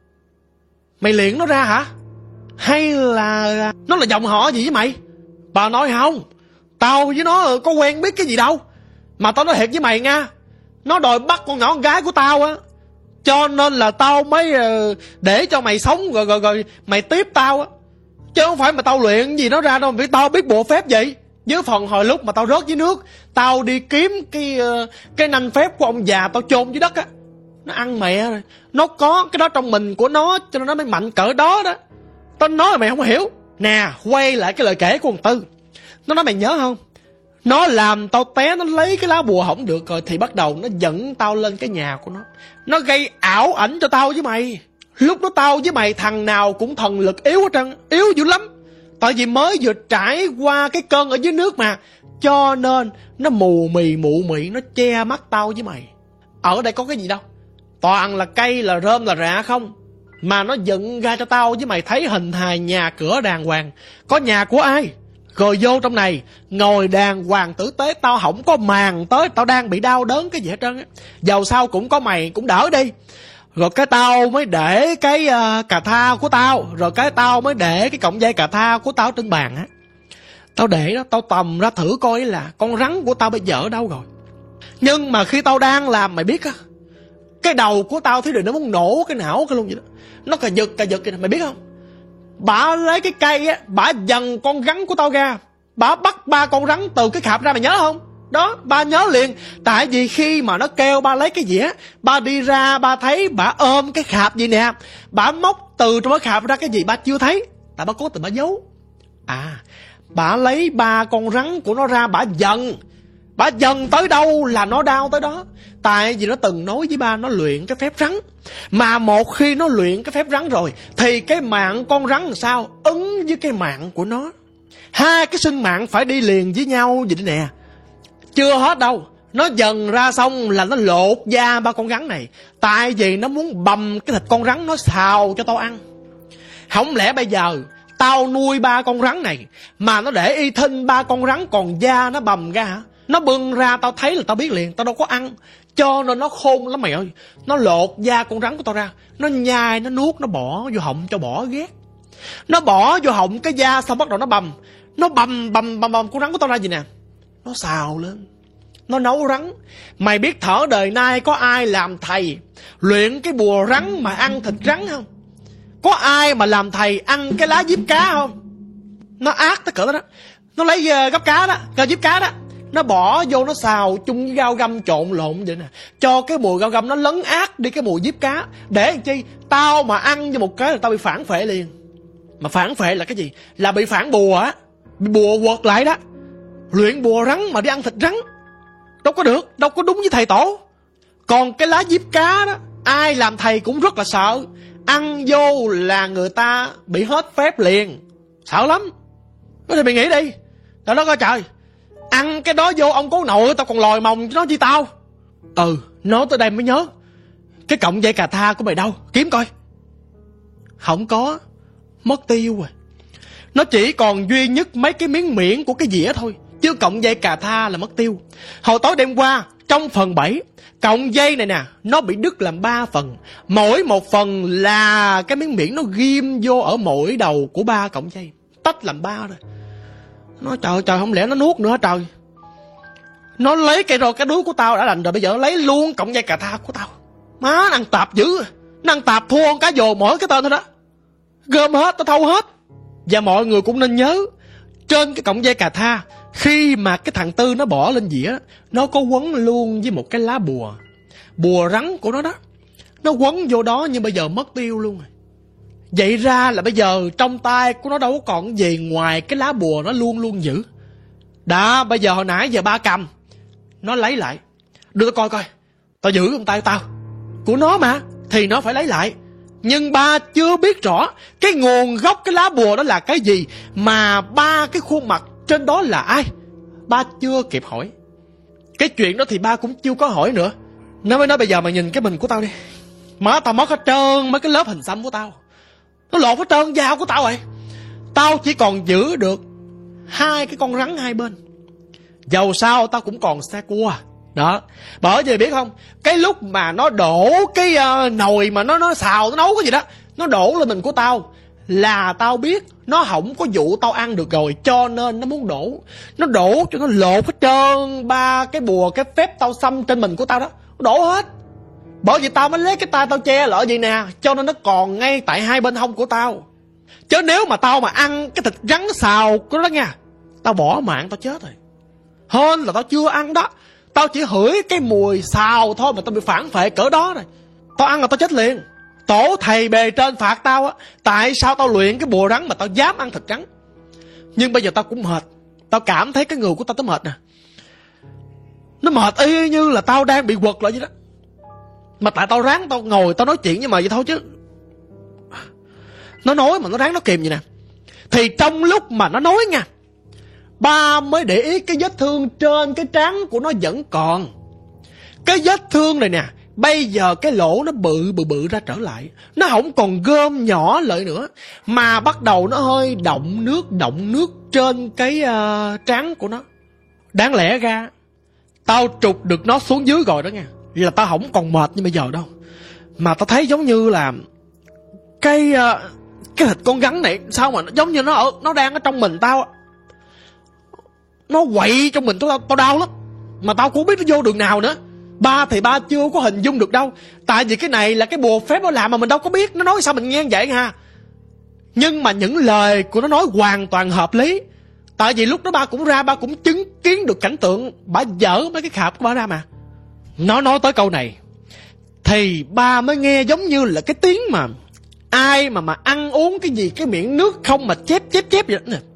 mày luyện nó ra hả? Hay là nó là dòng họ gì với mày? Bà nói không, tao với nó có quen biết cái gì đâu. Mà tao nói thiệt với mày nha, nó đòi bắt con nhỏ con gái của tao á, cho nên là tao mới để cho mày sống rồi rồi rồi mày tiếp tao á. Chứ không phải mà tao luyện gì nó ra đâu, vì tao biết bộ phép vậy. Với phần hồi lúc mà tao rớt dưới nước, tao đi kiếm cái cái nanh phép của ông già, tao chôn dưới đất á. Nó ăn mẹ rồi, nó có cái đó trong mình của nó, cho nên nó mới mạnh cỡ đó đó. Tao nói là mày không hiểu. Nè, quay lại cái lời kể của thằng Tư. Nó nói mày nhớ không, nó làm tao té, nó lấy cái lá bùa không được rồi, thì bắt đầu nó dẫn tao lên cái nhà của nó. Nó gây ảo ảnh cho tao với mày. Lúc đó tao với mày thằng nào cũng thần lực yếu hết trơn, yếu dữ lắm. Tại vì mới vừa trải qua cái cơn ở dưới nước mà, cho nên nó mù mì mụ mị, nó che mắt tao với mày. Ở đây có cái gì đâu, toàn là cây là rơm là rạ không. Mà nó dựng ra cho tao với mày thấy hình hài nhà cửa đàng hoàng. Có nhà của ai rồi vô trong này ngồi đàng hoàng tử tế, tao không có màng tới tao đang bị đau đớn cái gì hết trơn á. Dầu sao cũng có mày cũng đỡ đi. Rồi cái tao mới để cái uh, cà tha của tao, rồi cái tao mới để cái cọng dây cà tha của tao trên bàn á. Tao để đó, tao tầm ra thử coi là con rắn của tao bây giờ ở đâu rồi. Nhưng mà khi tao đang làm, mày biết á, cái đầu của tao thấy rồi nó muốn nổ cái não cái luôn vậy đó. Nó cà giật cà giật vậy đó, mày biết không? Bả lấy cái cây á, bả dần con rắn của tao ra, bả bắt ba con rắn từ cái khạp ra, mày nhớ không? Đó, ba nhớ liền. Tại vì khi mà nó kêu ba lấy cái dĩa, ba đi ra ba thấy bả ôm cái khạp gì nè, bả móc từ trong cái khạp ra cái gì ba chưa thấy, tại ba cố tình bả giấu. À, bả lấy ba con rắn của nó ra, bả dần, bả dần tới đâu là nó đau tới đó. Tại vì nó từng nói với ba nó luyện cái phép rắn. Mà một khi nó luyện cái phép rắn rồi thì cái mạng con rắn làm sao ứng với cái mạng của nó. Hai cái sinh mạng phải đi liền với nhau vậy nè. Chưa hết đâu, nó dần ra xong là nó lột da ba con rắn này. Tại vì nó muốn bầm cái thịt con rắn nó xào cho tao ăn. Không lẽ bây giờ tao nuôi ba con rắn này mà nó để y thinh ba con rắn còn da nó bầm ra hả? Nó bưng ra tao thấy là tao biết liền, tao đâu có ăn. Cho nên nó khôn lắm mày ơi. Nó lột da con rắn của tao ra, nó nhai, nó nuốt, nó bỏ vô họng cho bỏ ghét. Nó bỏ vô họng cái da xong bắt đầu nó bầm. Nó bầm bầm bầm bầm con rắn của tao ra gì nè, nó xào lên, nó nấu rắn. Mày biết thở đời nay có ai làm thầy luyện cái bùa rắn mà ăn thịt rắn không? Có ai mà làm thầy ăn cái lá diếp cá không? Nó ác tới cỡ đó đó. Nó lấy uh, gấp cá đó, gà diếp cá đó, nó bỏ vô nó xào chung với rau găm trộn lộn vậy nè, cho cái mùi rau găm nó lấn át đi cái mùi diếp cá. Để làm chi? Tao mà ăn vô một cái là tao bị phản phệ liền. Mà phản phệ là cái gì? Là bị phản bùa á, bị bùa quật lại đó. Luyện bùa rắn mà đi ăn thịt rắn đâu có được, đâu có đúng với thầy tổ. Còn cái lá diếp cá đó, ai làm thầy cũng rất là sợ. Ăn vô là người ta bị hết phép liền, sợ lắm. Thế thì mày nghĩ đi, trời đất ơi trời, ăn cái đó vô ông cố nội tao còn lòi mồng cho nó chi tao. Ừ, nói tới đây mới nhớ, cái cọng dây cà tha của mày đâu, kiếm coi. Không có, mất tiêu rồi. Nó chỉ còn duy nhất mấy cái miếng miệng của cái dĩa thôi, chứ cọng dây cà tha là mất tiêu. Hồi tối đêm qua, trong phần bảy, cọng dây này nè, nó bị đứt làm ba phần. Mỗi một phần là cái miếng miệng nó ghim vô ở mỗi đầu của ba cọng dây, tách làm ba rồi. Nó trời trời, không lẽ nó nuốt nữa hả trời? Nó lấy cây roi cái đuối của tao đã lành rồi, bây giờ nó lấy luôn cọng dây cà tha của tao. Má, nó ăn tạp dữ. Nó ăn tạp thua con cá dồ mỗi cái tên thôi đó. Gom hết, tao thâu hết. Và mọi người cũng nên nhớ, trên cái cọng dây cà tha, khi mà cái thằng Tư nó bỏ lên dĩa, nó có quấn luôn với một cái lá bùa, bùa rắn của nó đó. Nó quấn vô đó nhưng bây giờ mất tiêu luôn rồi. Vậy ra là bây giờ trong tay của nó đâu có còn gì ngoài cái lá bùa nó luôn luôn giữ. Đã, bây giờ hồi nãy giờ ba cầm, nó lấy lại. Đưa tao coi coi, tao giữ trong tay tao, của nó mà, thì nó phải lấy lại. Nhưng ba chưa biết rõ cái nguồn gốc cái lá bùa đó là cái gì, mà ba cái khuôn mặt trên đó là ai, ba chưa kịp hỏi. Cái chuyện đó thì ba cũng chưa có hỏi nữa. Nó mới nói bây giờ mày nhìn cái bình của tao đi. Má tao mất hết trơn mấy cái lớp hình xăm của tao. Nó lột hết trơn dao của tao rồi. Tao chỉ còn giữ được hai cái con rắn hai bên. Dầu sao tao cũng còn xe cua. Đó. Bởi vì biết không, cái lúc mà nó đổ cái uh, nồi mà nó nó xào, nó nấu cái gì đó, nó đổ lên mình của tao, là tao biết nó không có vụ tao ăn được rồi, cho nên nó muốn đổ. Nó đổ cho nó lột hết trơn ba cái bùa cái phép tao xăm trên mình của tao đó, nó đổ hết. Bởi vì tao mới lấy cái tay tao che lỡ vậy nè, cho nên nó còn ngay tại hai bên hông của tao. Chứ nếu mà tao mà ăn cái thịt rắn xào của nó nha, tao bỏ mạng tao chết rồi. Hơn là tao chưa ăn đó, tao chỉ hửi cái mùi xào thôi mà tao bị phản phệ cỡ đó rồi. Tao ăn là tao chết liền. Tổ thầy bề trên phạt tao á, tại sao tao luyện cái bùa rắn mà tao dám ăn thịt rắn. Nhưng bây giờ tao cũng mệt. Tao cảm thấy cái người của tao tới mệt nè. Nó mệt y như là tao đang bị quật lại vậy đó. Mà tại tao ráng tao ngồi tao nói chuyện với mày vậy thôi chứ. Nó nói mà nó ráng nó kìm vậy nè. Thì trong lúc mà nó nói nha, ba mới để ý cái vết thương trên cái trán của nó vẫn còn. Cái vết thương này nè, bây giờ cái lỗ nó bự bự bự ra trở lại. Nó không còn gom nhỏ lại nữa, mà bắt đầu nó hơi động nước động nước trên cái uh, trán của nó. Đáng lẽ ra tao trục được nó xuống dưới rồi đó nha, là tao không còn mệt như bây giờ đâu. Mà tao thấy giống như là Cái uh, Cái thịt con rắn này sao mà nó giống như nó ở Nó đang ở trong mình tao. Nó quậy trong mình tao, tao đau lắm. Mà tao cũng biết nó vô đường nào nữa. Ba thì ba chưa có hình dung được đâu. Tại vì cái này là cái bùa phép nó làm mà mình đâu có biết. Nó nói sao mình nghe vậy ha. Nhưng mà những lời của nó nói hoàn toàn hợp lý. Tại vì lúc đó ba cũng ra, ba cũng chứng kiến được cảnh tượng bả dở mấy cái khạp của bả ra mà. Nó nói tới câu này thì ba mới nghe giống như là cái tiếng mà ai mà mà ăn uống cái gì, cái miệng nước không mà chép chép chép vậy đó nè.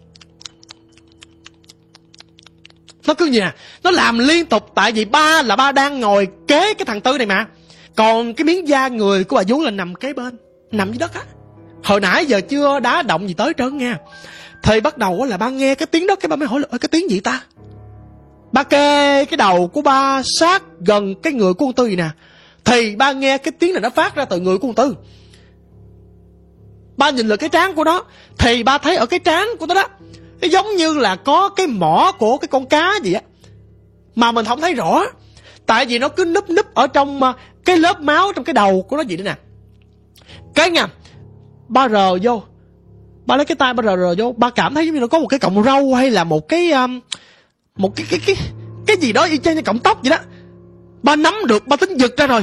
Nó cứ như nè, nó làm liên tục. Tại vì ba là ba đang ngồi kế cái thằng Tư này mà. Còn cái miếng da người của bà vú là nằm kế bên, nằm dưới đất á. Hồi nãy giờ chưa đá động gì tới trơn nha. Thì bắt đầu là ba nghe cái tiếng đó, cái ba mới hỏi là cái tiếng gì ta. Ba kê cái đầu của ba sát gần cái người của con Tư vậy nè, thì ba nghe cái tiếng này nó phát ra từ người của con Tư. Ba nhìn lại cái trán của nó, thì ba thấy ở cái trán của nó đó, nó giống như là có cái mỏ của cái con cá gì á, mà mình không thấy rõ. Tại vì nó cứ núp núp ở trong cái lớp máu trong cái đầu của nó vậy đó nè. Cái nha, ba rờ vô, ba lấy cái tay ba rờ rờ vô, ba cảm thấy giống như nó có một cái cọng râu hay là một cái um, một cái cái cái cái gì đó y chang như cọng tóc vậy đó. Ba nắm được, ba tính giật ra rồi,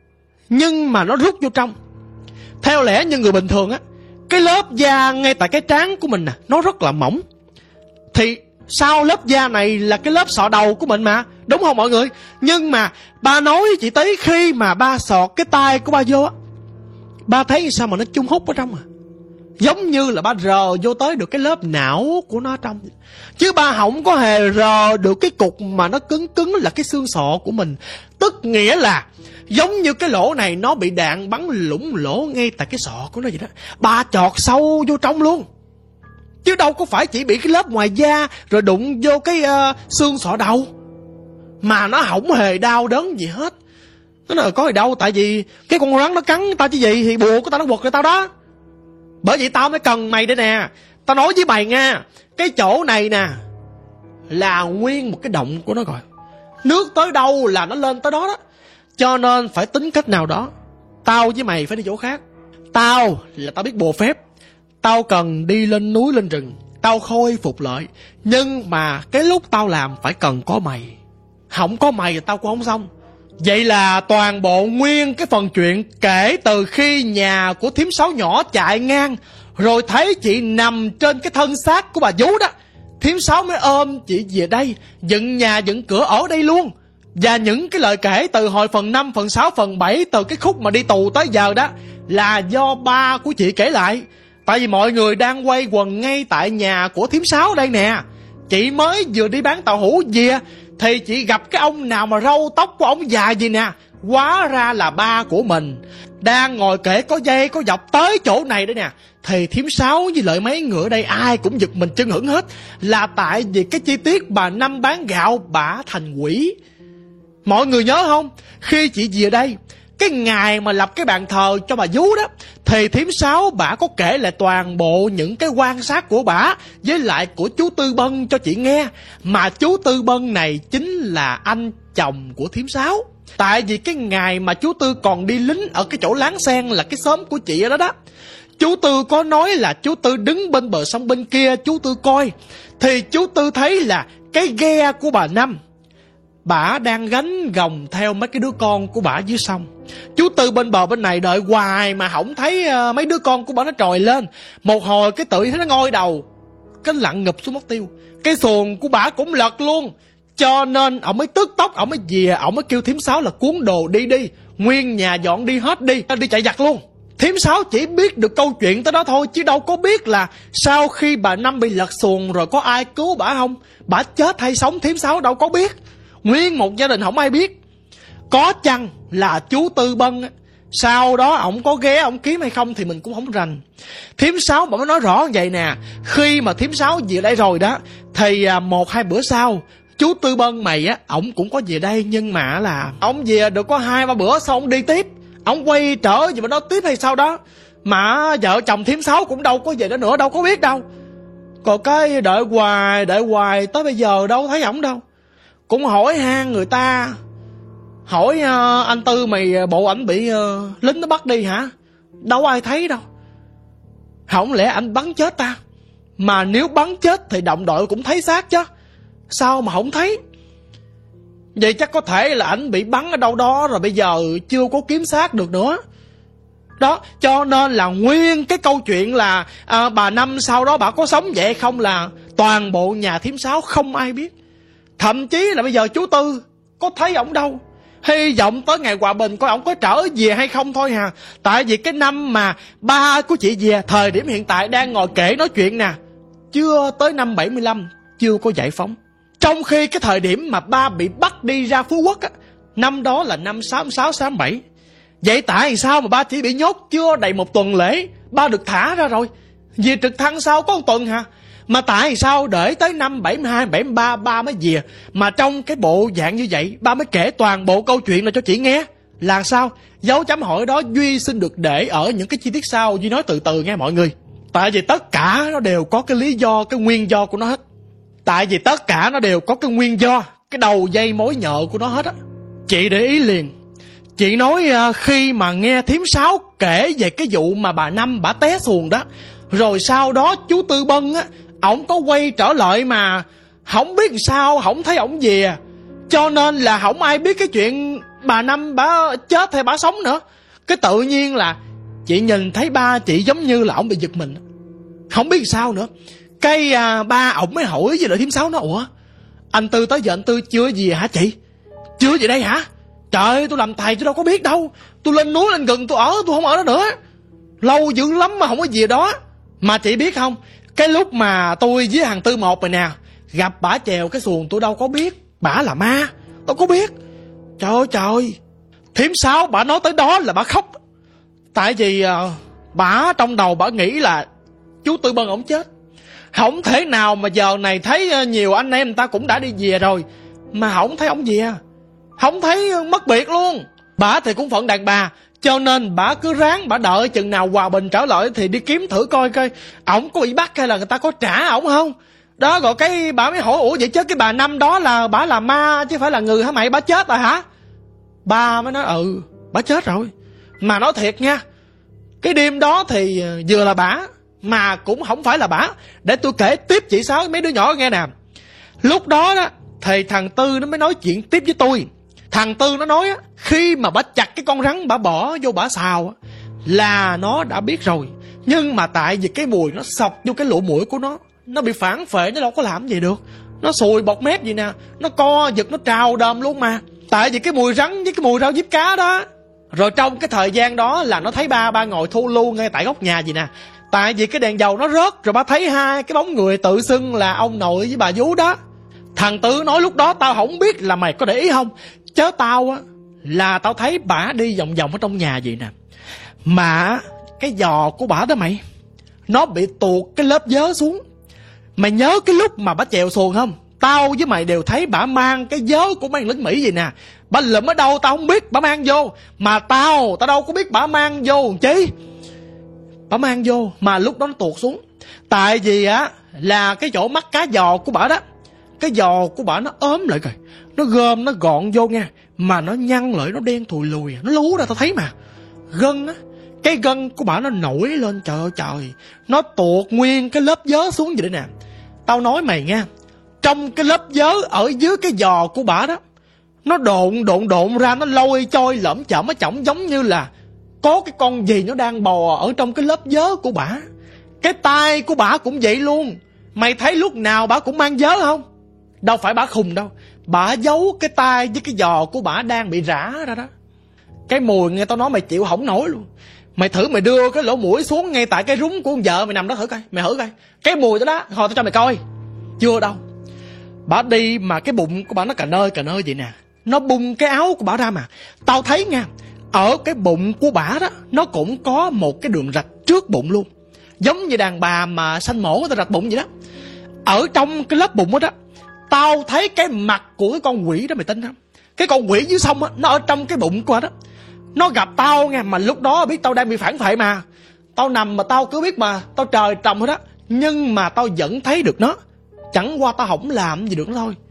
nhưng mà nó rút vô trong. Theo lẽ như người bình thường á, cái lớp da ngay tại cái trán của mình nè, nó rất là mỏng. Thì sau lớp da này là cái lớp sọ đầu của mình mà, đúng không mọi người? Nhưng mà ba nói với chị Tí, khi mà ba sọt cái tay của ba vô á, ba thấy sao mà nó chung hút ở trong à. Giống như là ba rờ vô tới được cái lớp não của nó trong. Chứ ba không có hề rờ được cái cục mà nó cứng cứng là cái xương sọ của mình. Tức nghĩa là giống như cái lỗ này nó bị đạn bắn lủng lỗ ngay tại cái sọ của nó vậy đó. Ba chọt sâu vô trong luôn, chứ đâu có phải chỉ bị cái lớp ngoài da rồi đụng vô cái uh, xương sọ đầu. Mà nó không hề đau đớn gì hết. Nó nói có gì đâu, tại vì cái con rắn nó cắn tao chứ gì, thì bùa của tao nó quật rồi tao đó. Bởi vậy tao mới cần mày đây nè. Tao nói với mày nha, cái chỗ này nè là nguyên một cái động của nó rồi. Nước tới đâu là nó lên tới đó đó. Cho nên phải tính cách nào đó. Tao với mày phải đi chỗ khác. Tao là tao biết bùa phép, tao cần đi lên núi lên rừng, tao khôi phục lại. Nhưng mà cái lúc tao làm phải cần có mày. Không có mày thì tao cũng không xong. Vậy là toàn bộ nguyên cái phần chuyện kể từ khi nhà của thím Sáu nhỏ chạy ngang, rồi thấy chị nằm trên cái thân xác của bà vú đó, thím Sáu mới ôm chị về đây, dựng nhà dựng cửa ở đây luôn. Và những cái lời kể từ hồi phần năm, phần sáu, phần bảy, từ cái khúc mà đi tù tới giờ đó, là do ba của chị kể lại. Tại vì mọi người đang quay quần ngay tại nhà của thím Sáu đây nè. Chị mới vừa đi bán tàu hũ về, thì chị gặp cái ông nào mà râu tóc của ông dài gì nè. Hóa ra là ba của mình đang ngồi kể có dây có dọc tới chỗ này đấy nè. Thì thím Sáu với lại mấy người ở đây ai cũng giật mình chưng hửng hết. Là tại vì cái chi tiết bà Năm bán gạo bả thành quỷ. Mọi người nhớ không? Khi chị về đây, Cái ngày mà lập cái bàn thờ cho bà vú đó, thì thím Sáu bả có kể lại toàn bộ những cái quan sát của bả với lại của chú Tư Bân cho chị nghe. Mà chú Tư Bân này chính là anh chồng của thím Sáu. Tại vì cái ngày mà chú Tư còn đi lính ở cái chỗ Láng Sen, là cái xóm của chị ở đó đó, chú Tư có nói là chú Tư đứng bên bờ sông bên kia, chú Tư coi, thì chú Tư thấy là cái ghe của bà Năm, bả đang gánh gồng theo mấy cái đứa con của bả dưới sông. Chú Tư bên bờ bên này đợi hoài mà không thấy uh, mấy đứa con của bả nó trồi lên. Một hồi cái tự thấy nó ngoi đầu, cái lặn ngụp xuống mất tiêu. Cái xuồng của bả cũng lật luôn. Cho nên ổng mới tức tốc, ổng mới về, ổng mới kêu thím Sáu là cuốn đồ đi đi, nguyên nhà dọn đi hết đi, đi chạy giặt luôn. Thím Sáu chỉ biết được câu chuyện tới đó thôi, chứ đâu có biết là sau khi bà Năm bị lật xuồng rồi có ai cứu bả không, bả chết hay sống thím Sáu đâu có biết. Nguyên một gia đình không ai biết. Có chăng là chú Tư Bân sau đó ổng có ghé ổng kiếm hay không thì mình cũng không rành. Thím Sáu bà mới nói rõ vậy nè. Khi mà thím Sáu về đây rồi đó, thì một hai bữa sau chú Tư Bân mày á, ổng cũng có về đây. Nhưng mà là ổng về được có hai ba bữa sau ổng đi tiếp, ổng quay trở về bên đó tiếp hay sao đó. Mà vợ chồng thím Sáu cũng đâu có về đó nữa, đâu có biết đâu. Còn cái đợi hoài đợi hoài tới bây giờ đâu thấy ổng đâu. Cũng hỏi han người ta, hỏi uh, anh Tư mày bộ ảnh bị uh, lính nó bắt đi hả? Đâu ai thấy đâu. Không lẽ anh bắn chết ta? Mà nếu bắn chết thì đồng đội cũng thấy xác chứ, sao mà không thấy? Vậy chắc có thể là ảnh bị bắn ở đâu đó rồi bây giờ chưa có kiếm xác được nữa. Đó, cho nên là nguyên cái câu chuyện là à, bà Năm sau đó bà có sống vậy không là toàn bộ nhà thím Sáu không ai biết. Thậm chí là bây giờ chú Tư có thấy ổng đâu. Hy vọng tới ngày hòa bình coi ổng có trở về hay không thôi hà. Tại vì cái năm mà ba của chị về, thời điểm hiện tại đang ngồi kể nói chuyện nè, chưa tới năm bảy mươi lăm, chưa có giải phóng. Trong khi cái thời điểm mà ba bị bắt đi ra Phú Quốc á, năm đó là năm sáu sáu sáu bảy. Vậy tại sao mà ba chỉ bị nhốt chưa đầy một tuần lễ, ba được thả ra rồi, về trực thăng sau có một tuần hả? Mà tại sao để tới năm bảy mươi hai, bảy mươi ba ba mới về? Mà trong cái bộ dạng như vậy, ba mới kể toàn bộ câu chuyện này cho chị nghe. Là sao? Dấu chấm hỏi đó Duy xin được để ở những cái chi tiết sau, Duy nói từ từ nghe mọi người. Tại vì tất cả nó đều có cái lý do, cái nguyên do của nó hết. Tại vì tất cả nó đều có cái nguyên do, cái đầu dây mối nhợ của nó hết á. Chị để ý liền. Chị nói khi mà nghe thím Sáu kể về cái vụ mà bà Năm bả té xuồng đó, rồi sau đó chú Tư Bân á, ổng có quay trở lại mà không biết sao, không thấy ổng về. Cho nên là không ai biết cái chuyện bà Năm bả chết hay bả sống nữa. Cái tự nhiên là chị nhìn thấy ba chị giống như là ổng bị giật mình, không biết sao nữa. Cái à, ba ổng mới hỏi với lại thím Sáu nó: ủa anh Tư tới giờ anh Tư chưa về hả chị? Chưa về đây hả? Trời ơi, tôi làm thầy tôi đâu có biết đâu. Tôi lên núi lên rừng tôi ở, tôi không ở đó nữa. Lâu dữ lắm mà không có về đó. Mà chị biết không, cái lúc mà tôi với thằng Tư Một này nè gặp bả chèo cái xuồng, tôi đâu có biết bả là ma, đâu có biết. Trời ơi trời, thím Sáu bả nói tới đó là bả khóc. Tại vì uh, bả trong đầu bả nghĩ là chú Tư Bân ổng chết. Không thể nào mà giờ này thấy nhiều anh em người ta cũng đã đi về rồi mà không thấy ổng về, không thấy mất biệt luôn. Bả thì cũng phận đàn bà, cho nên bả cứ ráng bả đợi chừng nào hòa bình trở lại thì đi kiếm thử coi coi ổng có bị bắt hay là người ta có trả ổng không. Đó, rồi cái bả mới hỏi: ủa vậy chứ cái bà Năm đó là bả là ma chứ phải là người hả mày? Bả chết rồi hả? Ba mới nói: ừ, bả chết rồi. Mà nói thiệt nha, cái đêm đó thì vừa là bả mà cũng không phải là bả. Để tôi kể tiếp chị Sáu mấy đứa nhỏ nghe nè. Lúc đó đó thì thằng Tư nó mới nói chuyện tiếp với tôi. Thằng Tư nó nói á, khi mà bả chặt cái con rắn bả bỏ vô bả xào á, là nó đã biết rồi. Nhưng mà tại vì cái mùi nó sọc vô cái lỗ mũi của nó, nó bị phản phệ, nó đâu có làm gì được. Nó sùi bọt mép gì nè, nó co giật, nó trào đờm luôn mà. Tại vì cái mùi rắn với cái mùi rau diếp cá đó. Rồi trong cái thời gian đó là nó thấy ba ba ngồi thu lưu ngay tại góc nhà gì nè. Tại vì cái đèn dầu nó rớt, rồi ba thấy hai cái bóng người tự xưng là ông nội với bà vú đó. Thằng Tư nói: lúc đó tao không biết là mày có để ý không, chớ tao á là tao thấy bả đi vòng vòng ở trong nhà vậy nè. Mà cái giò của bả đó mày, nó bị tuột cái lớp vớ xuống. Mày nhớ cái lúc mà bả chèo xuồng không? Tao với mày đều thấy bả mang cái vớ của mấy lính Mỹ vậy nè, Bà lụm ở đâu tao không biết, bà mang vô. Mà tao, tao đâu có biết bà mang vô chi. Bà mang vô mà lúc đó nó tuột xuống. Tại vì á là cái chỗ mắt cá giò của bà đó, cái giò của bà nó ốm lại rồi, nó gom nó gọn vô nha, mà nó nhăn lại, nó đen thùi lùi, nó lú ra tao thấy mà. Gân á, cái gân của bà nó nổi lên, trời ơi trời, nó tuột nguyên cái lớp vớ xuống vậy đấy nè. Tao nói mày nha, trong cái lớp vớ ở dưới cái giò của bà đó, nó độn độn độn ra, nó lôi trôi lởm chởm ở chổng, giống như là có cái con gì nó đang bò ở trong cái lớp vớ của bả. Cái tai của bả cũng vậy luôn. Mày thấy lúc nào bả cũng mang vớ không? Đâu phải bả khùng đâu, bả giấu cái tai với cái giò của bả đang bị rã ra đó. Cái mùi nghe tao nói mày chịu không nổi luôn. Mày thử mày đưa cái lỗ mũi xuống ngay tại cái rúng của con vợ mày nằm đó thử coi. Mày thử coi cái mùi đó đó, hồi tao cho mày coi. Chưa đâu. Bả đi mà cái bụng của bả nó cà nơi cà nơi vậy nè, nó bung cái áo của bả ra mà. Tao thấy nha, ở cái bụng của bả đó, nó cũng có một cái đường rạch trước bụng luôn, giống như đàn bà mà sanh mổ người ta rạch bụng vậy đó. Ở trong cái lớp bụng đó, đó tao thấy cái mặt của cái con quỷ đó, mày tin không? Cái con quỷ dưới sông á, nó ở trong cái bụng của đó. Nó gặp tao nha, mà lúc đó biết tao đang bị phản phệ mà. Tao nằm mà tao cứ biết mà, tao trời trồng thôi đó. Nhưng mà tao vẫn thấy được nó. Chẳng qua tao không làm gì được nó thôi.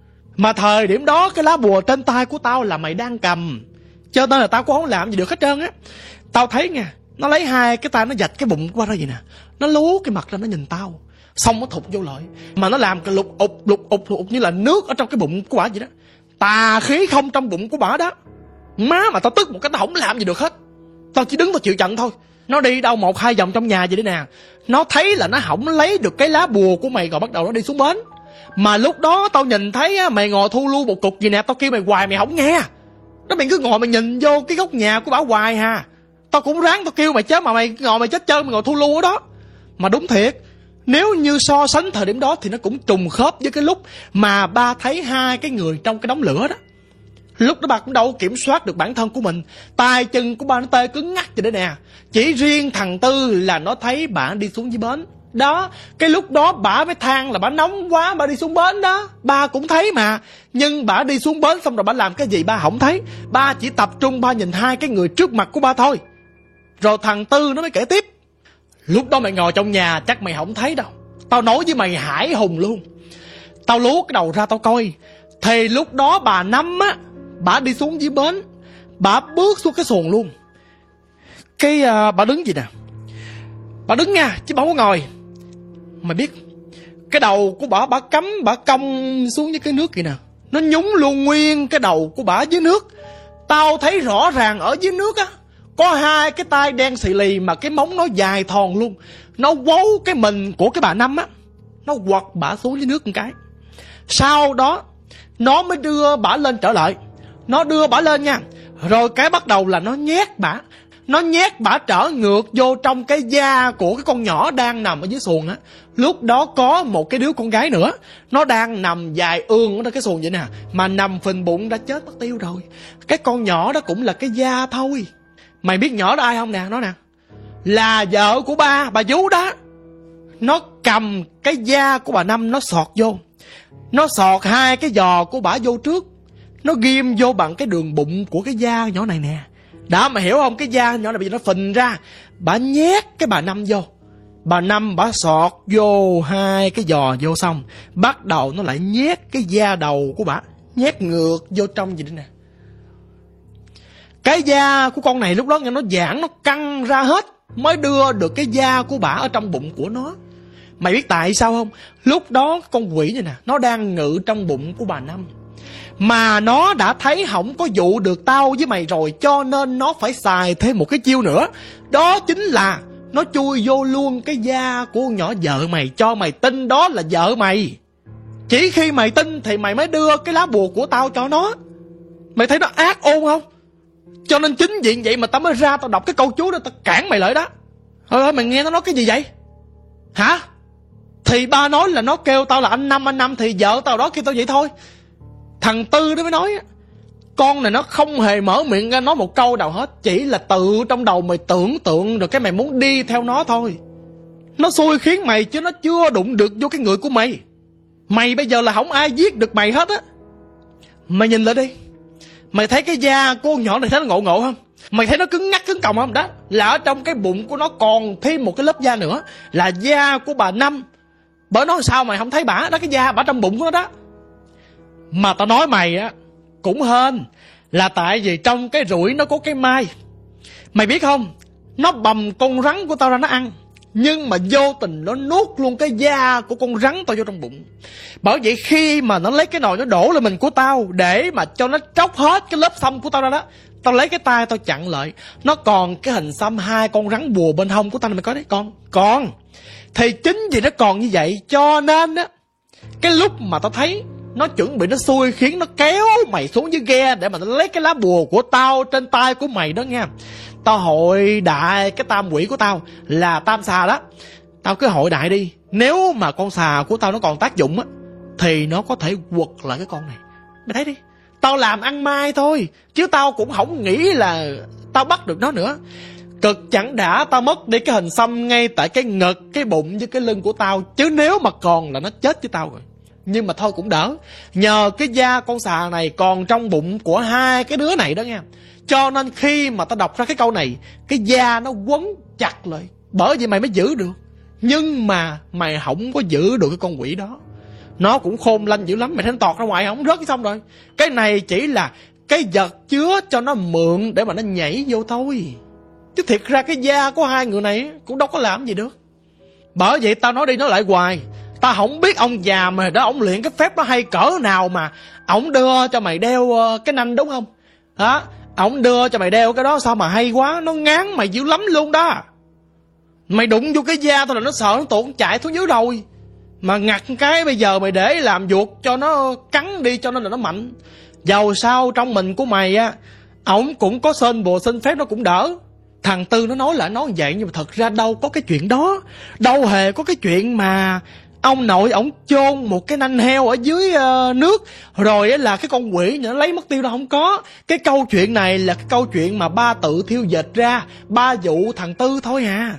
Mà thời điểm đó cái lá bùa trên tay của tao là mày đang cầm, cho nên là tao cũng không làm gì được hết trơn á. Tao thấy nha, nó lấy hai cái tay nó vạch cái bụng qua đó vậy nè, nó lú cái mặt ra nó nhìn tao, xong nó thụt vô lợi. Mà nó làm cái lục ụt lục ụt lục như là nước ở trong cái bụng của bả vậy đó. Tà khí không trong bụng của bả đó. Má mà tao tức một cái tao không làm gì được hết. Tao chỉ đứng tao chịu trận thôi. Nó đi đâu một hai vòng trong nhà vậy đấy nè, nó thấy là nó không lấy được cái lá bùa của mày rồi bắt đầu nó đi xuống bến. Mà lúc đó tao nhìn thấy á, mày ngồi thu lưu một cục gì nè, tao kêu mày hoài mày không nghe. Nó mày cứ ngồi mày nhìn vô cái góc nhà của bả hoài hà. Tao cũng ráng tao kêu mày chết mà mày ngồi mày chết trơn, mày ngồi thu lưu ở đó. Mà đúng thiệt, nếu như so sánh thời điểm đó thì nó cũng trùng khớp với cái lúc mà ba thấy hai cái người trong cái đống lửa đó. Lúc đó bà cũng đâu kiểm soát được bản thân của mình, tay chân của ba nó tê cứng ngắc vậy đấy nè. Chỉ riêng thằng Tư là nó thấy bà đi xuống dưới bến đó. Cái lúc đó bà mới than là bà nóng quá bà đi xuống bến đó. Ba cũng thấy mà. Nhưng bà đi xuống bến xong rồi bà làm cái gì ba không thấy. Ba chỉ tập trung ba nhìn hai cái người trước mặt của ba thôi. Rồi thằng Tư nó mới kể tiếp. Lúc đó mày ngồi trong nhà chắc mày không thấy đâu. Tao nói với mày hải hùng luôn. Tao lú cái đầu ra tao coi. Thì lúc đó bà Năm á, bà đi xuống dưới bến, bà bước xuống cái xuồng luôn. Cái uh, bà đứng gì nè, bà đứng nha chứ bà không có ngồi. Mày biết cái đầu của bà, bà cắm bà cong xuống với cái nước kìa nè, nó nhúng luôn nguyên cái đầu của bà dưới nước. Tao thấy rõ ràng ở dưới nước á có hai cái tay đen xì lì mà cái móng nó dài thòn luôn. Nó quấu cái mình của cái bà Năm á, nó quật bà xuống dưới nước một cái. Sau đó nó mới đưa bà lên trở lại. Nó đưa bà lên nha. Rồi cái bắt đầu là nó nhét bà. Nó nhét bà trở ngược vô trong cái da của cái con nhỏ đang nằm ở dưới xuồng á. Lúc đó có một cái đứa con gái nữa, nó đang nằm dài ương ở cái xuồng vậy nè, mà nằm phình bụng đã chết mất tiêu rồi. Cái con nhỏ đó cũng là cái da thôi. Mày biết nhỏ đó ai không nè? Nó nè, là vợ của ba, bà Vú đó. Nó cầm cái da của bà Năm nó sọt vô. Nó sọt hai cái giò của bà vô trước. Nó ghim vô bằng cái đường bụng của cái da nhỏ này nè. Đó mày hiểu không? Cái da nhỏ này bây giờ nó phình ra. Bà nhét cái bà Năm vô. Bà Năm bà sọt vô hai cái giò vô xong, bắt đầu nó lại nhét cái da đầu của bà, nhét ngược vô trong gì đây nè. Cái da của con này lúc đó nghe nó giãn, nó căng ra hết mới đưa được cái da của bà ở trong bụng của nó. Mày biết tại sao không? Lúc đó con quỷ này nè, nó đang ngự trong bụng của bà Năm. Mà nó đã thấy không có dụ được tao với mày rồi, cho nên nó phải xài thêm một cái chiêu nữa. Đó chính là nó chui vô luôn cái da của con nhỏ vợ mày, cho mày tin đó là vợ mày. Chỉ khi mày tin thì mày mới đưa cái lá bùa của tao cho nó. Mày thấy nó ác ôn không? Cho nên chính vì vậy mà tao mới ra tao đọc cái câu chú đó, tao cản mày lại đó. Thôi ơi, mày nghe nó nói cái gì vậy? Hả? Thì ba nói là nó kêu tao là anh Năm, anh Năm thì vợ tao đó kêu tao vậy thôi. Thằng Tư nó mới nói con này nó không hề mở miệng ra nói một câu nào hết, chỉ là tự trong đầu mày tưởng tượng rồi cái mày muốn đi theo nó thôi. Nó xui khiến mày chứ nó chưa đụng được vô cái người của mày. Mày bây giờ là không ai giết được mày hết á. Mày nhìn lại đi, Mày thấy cái da của con nhỏ này thấy nó ngộ ngộ không? Mày thấy nó cứng ngắc cứng còng không? Đó là ở trong cái bụng của nó còn thêm một cái lớp da nữa, là da của bà Năm. Bởi nó sao mày không thấy bả đó, cái da bả trong bụng của nó đó. Mà tao nói mày á cũng hên là tại vì trong cái rủi nó có cái mai. Mày biết không, nó bầm con rắn của tao ra nó ăn, nhưng mà vô tình nó nuốt luôn cái da của con rắn tao vô trong bụng. Bởi vậy khi mà nó lấy cái nồi nó đổ lên mình của tao để mà cho nó tróc hết cái lớp xăm của tao ra đó, tao lấy cái tay tao chặn lại. Nó còn cái hình xăm hai con rắn bùa bên hông của tao này, mày có đấy? Còn Còn Thì chính vì nó còn như vậy cho nên á, cái lúc mà tao thấy nó chuẩn bị nó xui khiến nó kéo mày xuống dưới ghe để mà nó lấy cái lá bùa của tao trên tay của mày đó nha. Tao hội đại cái tam quỷ của tao là tam xà đó. Tao cứ hội đại đi, nếu mà con xà của tao nó còn tác dụng á thì nó có thể quật lại cái con này. Mày thấy đi, tao làm ăn mai thôi, chứ tao cũng không nghĩ là tao bắt được nó nữa. Cực chẳng đã tao mất đi cái hình xăm ngay tại cái ngực, cái bụng với cái lưng của tao, chứ nếu mà còn là nó chết với tao rồi. Nhưng mà thôi cũng đỡ, nhờ cái da con xà này còn trong bụng của hai cái đứa này đó nha, cho nên khi mà tao đọc ra cái câu này, cái da nó quấn chặt lại, bởi vì mày mới giữ được. Nhưng mà mày không có giữ được cái con quỷ đó. Nó cũng khôn lanh dữ lắm, mày thấy nó tọt ra ngoài không, rớt xong rồi. Cái này chỉ là cái vật chứa cho nó mượn để mà nó nhảy vô thôi, chứ thiệt ra cái da của hai người này cũng đâu có làm gì được. Bởi vậy tao nói đi nói lại hoài, tao không biết ông già mày đó, ông luyện cái phép đó hay cỡ nào mà ổng đưa cho mày đeo cái nanh đúng không? Hả? Ổng đưa cho mày đeo cái đó sao mà hay quá, nó ngán mày dữ lắm luôn đó. Mày đụng vô cái da thôi là nó sợ, nó tuột chạy xuống dưới rồi. Mà ngặt cái bây giờ mày để làm vuột cho nó cắn đi, cho nên là nó mạnh. Dầu sao trong mình của mày á, ổng cũng có sên bùa xin phép nó cũng đỡ. Thằng Tư nó nói là nó vậy, nhưng mà thật ra đâu có cái chuyện đó. Đâu hề có cái chuyện mà ông nội ổng chôn một cái nanh heo ở dưới uh, nước rồi là cái con quỷ nó lấy mất tiêu, đâu không có. Cái câu chuyện này là cái câu chuyện mà ba tự thiêu dệt ra, ba dụ thằng Tư thôi à.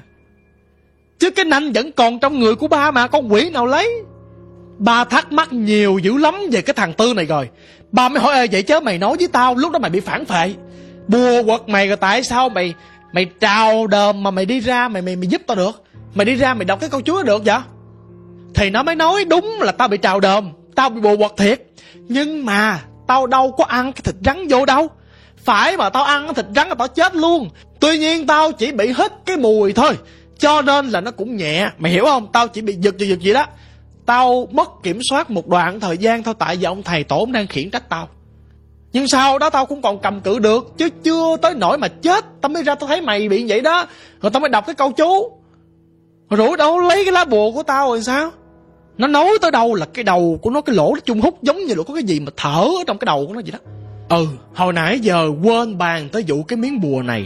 Chứ cái nanh vẫn còn trong người của ba mà, con quỷ nào lấy. Ba thắc mắc nhiều dữ lắm về cái thằng Tư này rồi. Ba mới hỏi: ê vậy chứ mày nói với tao lúc đó mày bị phản phệ, bùa quật mày rồi, tại sao mày mày trào đờm mà mày đi ra mày mày mày giúp tao được, mày đi ra mày đọc cái câu chúa được vậy? Thì nó mới nói đúng là tao bị trào đờm, tao bị bùa quật thiệt, nhưng mà tao đâu có ăn cái thịt rắn vô đâu. Phải mà tao ăn cái thịt rắn là tao chết luôn. Tuy nhiên tao chỉ bị hít cái mùi thôi, cho nên là nó cũng nhẹ, mày hiểu không? Tao chỉ bị giật giật giật vậy đó. Tao mất kiểm soát một đoạn thời gian thôi, tại vì ông thầy tổ đang khiển trách tao. Nhưng sau đó tao cũng còn cầm cự được, chứ chưa tới nỗi mà chết. Tao mới ra tao thấy mày bị vậy đó, rồi tao mới đọc cái câu chú. Rồi đâu lấy cái lá bùa của tao rồi sao? Nó nói tới đâu là cái đầu của nó, cái lỗ nó chung hút giống như là có cái gì mà thở ở trong cái đầu của nó vậy đó. Ừ, hồi nãy giờ quên bàn tới vụ cái miếng bùa này,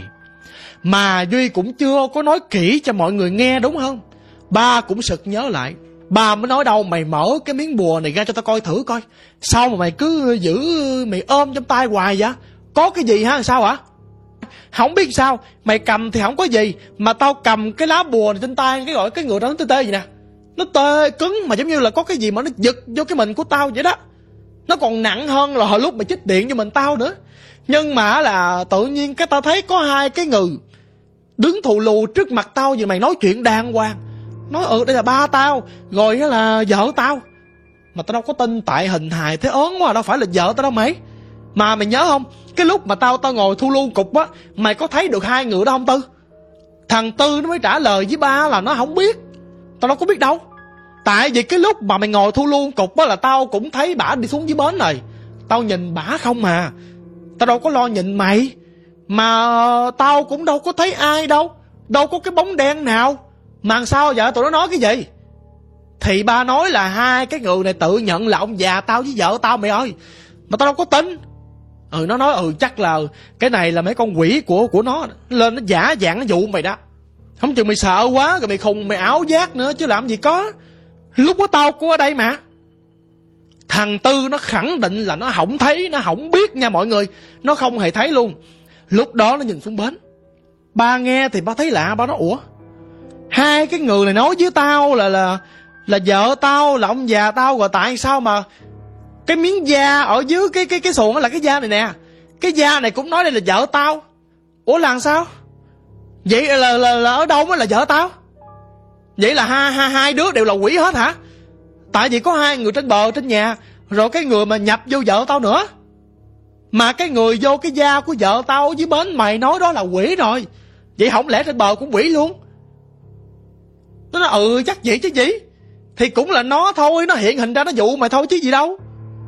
mà Duy cũng chưa có nói kỹ cho mọi người nghe đúng không? Ba cũng sực nhớ lại. Ba mới nói đâu mày mở cái miếng bùa này ra cho tao coi thử coi. Sao mà mày cứ giữ, mày ôm trong tay hoài vậy? Có cái gì hả? Sao hả? Không biết sao, mày cầm thì không có gì, mà tao cầm cái lá bùa này trên tay, cái gọi cái người đó nó tê tê gì nè. Nó tê cứng mà giống như là có cái gì mà nó giật vô cái mình của tao vậy đó. Nó còn nặng hơn là hồi lúc mày chích điện cho mình tao nữa. Nhưng mà là tự nhiên cái tao thấy có hai cái người đứng thù lù trước mặt tao, vì mày nói chuyện đàng hoàng. Nói ừ đây là ba tao, rồi đó là vợ tao. Mà tao đâu có tin, tại hình hài thế ớn quá, đâu phải là vợ tao đâu mày. Mà mày nhớ không, cái lúc mà tao tao ngồi thu lưu cục á, mày có thấy được hai người đó không Tư? Thằng Tư nó mới trả lời với ba là nó không biết. Tao đâu có biết đâu. Tại vì cái lúc mà mày ngồi thu lưu cục á là tao cũng thấy bả đi xuống dưới bến rồi. Tao nhìn bả không mà, tao đâu có lo nhìn mày. Mà tao cũng đâu có thấy ai đâu, đâu có cái bóng đen nào. Mà sao vậy, tụi nó nói cái gì? Thì ba nói là hai cái người này tự nhận là ông già tao với vợ tao mày ơi. Mà tao đâu có tin. Ừ, nó nói ừ chắc là cái này là mấy con quỷ của của nó lên nó giả dạng nó dụ mày đó. Không chừng mày sợ quá rồi mày khùng mày ảo giác nữa chứ làm gì có. Lúc đó tao cũng ở đây mà. Thằng Tư nó khẳng định là nó không thấy, nó không biết nha mọi người. Nó không hề thấy luôn. Lúc đó nó nhìn xuống bến. Ba nghe thì ba thấy lạ, ba nói ủa, hai cái người này nói với tao là là là vợ tao, là ông già tao, rồi tại sao mà cái miếng da ở dưới cái cái cái xuồng đó là cái da này nè, Cái da này cũng nói đây là vợ tao. Ủa là sao? Vậy là, là, là ở đâu mới là vợ tao? Vậy là hai, hai, hai đứa đều là quỷ hết hả? Tại vì có hai người trên bờ trên nhà, rồi cái người mà nhập vô vợ tao nữa. Mà cái người vô cái da của vợ tao dưới bến mày nói đó là quỷ rồi. Vậy không lẽ trên bờ cũng quỷ luôn? Nó nói ừ chắc vậy chứ gì. Thì cũng là nó thôi, nó hiện hình ra nó dụ mày thôi chứ gì đâu.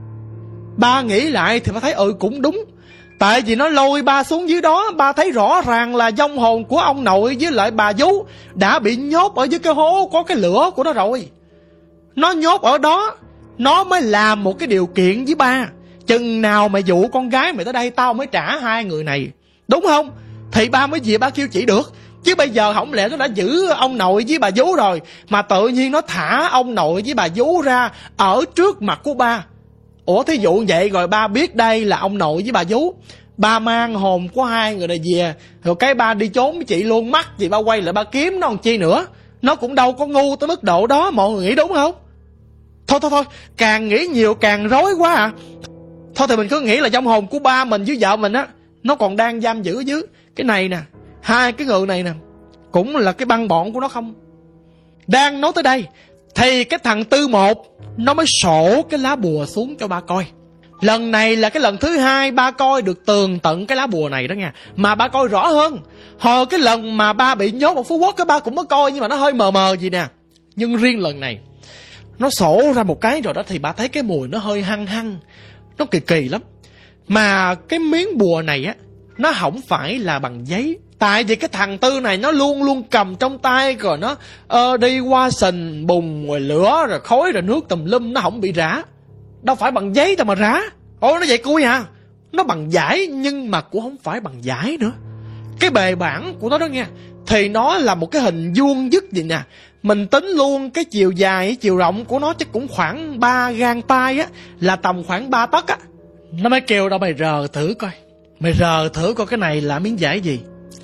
Ba nghĩ lại thì ba thấy ừ cũng đúng. Tại vì nó lôi ba xuống dưới đó, ba thấy rõ ràng là vong hồn của ông nội với lại bà vú đã bị nhốt ở dưới cái hố có cái lửa của nó rồi. Nó nhốt ở đó, nó mới làm một cái điều kiện với ba. Chừng nào mày dụ con gái mày tới đây tao mới trả hai người này, đúng không? Thì ba mới về ba kêu chỉ được. Chứ bây giờ không lẽ nó đã giữ ông nội với bà vú rồi, mà tự nhiên nó thả ông nội với bà vú ra ở trước mặt của ba. Ủa thí dụ vậy rồi ba biết đây là ông nội với bà vú, ba mang hồn của hai người này về, rồi cái ba đi trốn với chị luôn, mắc gì ba quay lại ba kiếm nó làm chi nữa. Nó cũng đâu có ngu tới mức độ đó, mọi người nghĩ đúng không? Thôi thôi thôi, càng nghĩ nhiều càng rối quá à. Thôi thì mình cứ nghĩ là vong hồn của ba mình với vợ mình á, nó còn đang giam giữ dưới. Cái này nè, hai cái người này nè, cũng là cái băng bọn của nó không. Đang nói tới đây thì cái thằng Tư Một nó mới sổ cái lá bùa xuống cho ba coi. Lần này là cái lần thứ hai ba coi được tường tận cái lá bùa này đó nha. Mà ba coi rõ hơn. Hồi cái lần mà ba bị nhốt ở Phú Quốc, cái ba cũng mới coi nhưng mà nó hơi mờ mờ gì nè. Nhưng riêng lần này nó sổ ra một cái rồi đó thì ba thấy cái mùi nó hơi hăng hăng, nó kỳ kỳ lắm. Mà cái miếng bùa này á, nó không phải là bằng giấy. Tại vì cái thằng Tư này nó luôn luôn cầm trong tay, rồi nó uh, đi qua sình bùng rồi lửa rồi khói rồi nước tùm lum, nó không bị rã. Đâu phải bằng giấy đâu mà rã. Ồ nó vậy cui à. Nó bằng vải nhưng mà cũng không phải bằng vải nữa. Cái bề bản của nó đó nha, thì nó là một cái hình vuông vức vậy nè. Mình tính luôn cái chiều dài, chiều rộng của nó chắc cũng khoảng ba gang tay á, là tầm khoảng ba tấc á. Nó mới kêu đâu mày rờ thử coi. Mày rờ thử coi cái này là miếng vải gì.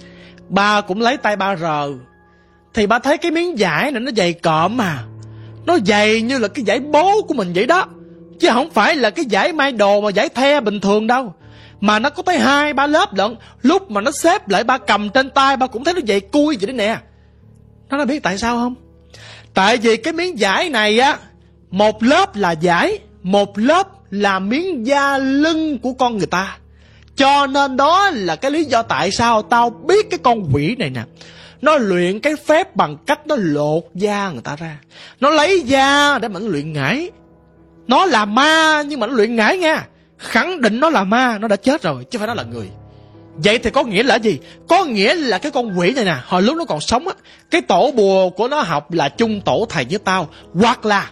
Ba cũng lấy tay ba rờ. Thì ba thấy cái miếng vải này nó dày cộm mà. Nó dày như là cái vải bố của mình vậy đó. Chứ không phải là cái vải may đồ mà vải the bình thường đâu. Mà nó có tới hai ba lớp lận. Lúc mà nó xếp lại ba cầm trên tay ba cũng thấy nó dày cui vậy đó nè. Nó đã biết tại sao không? Tại vì cái miếng vải này á, một lớp là vải, một lớp là miếng da lưng của con người ta. Cho nên đó là cái lý do tại sao tao biết cái con quỷ này nè, nó luyện cái phép bằng cách nó lột da người ta ra. Nó lấy da để mà nó luyện ngải. Nó là ma nhưng mà nó luyện ngải nha. Khẳng định nó là ma, nó đã chết rồi chứ phải nó là người. Vậy thì có nghĩa là gì? Có nghĩa là cái con quỷ này nè, hồi lúc nó còn sống á, cái tổ bùa của nó học là chung tổ thầy với tao. Hoặc là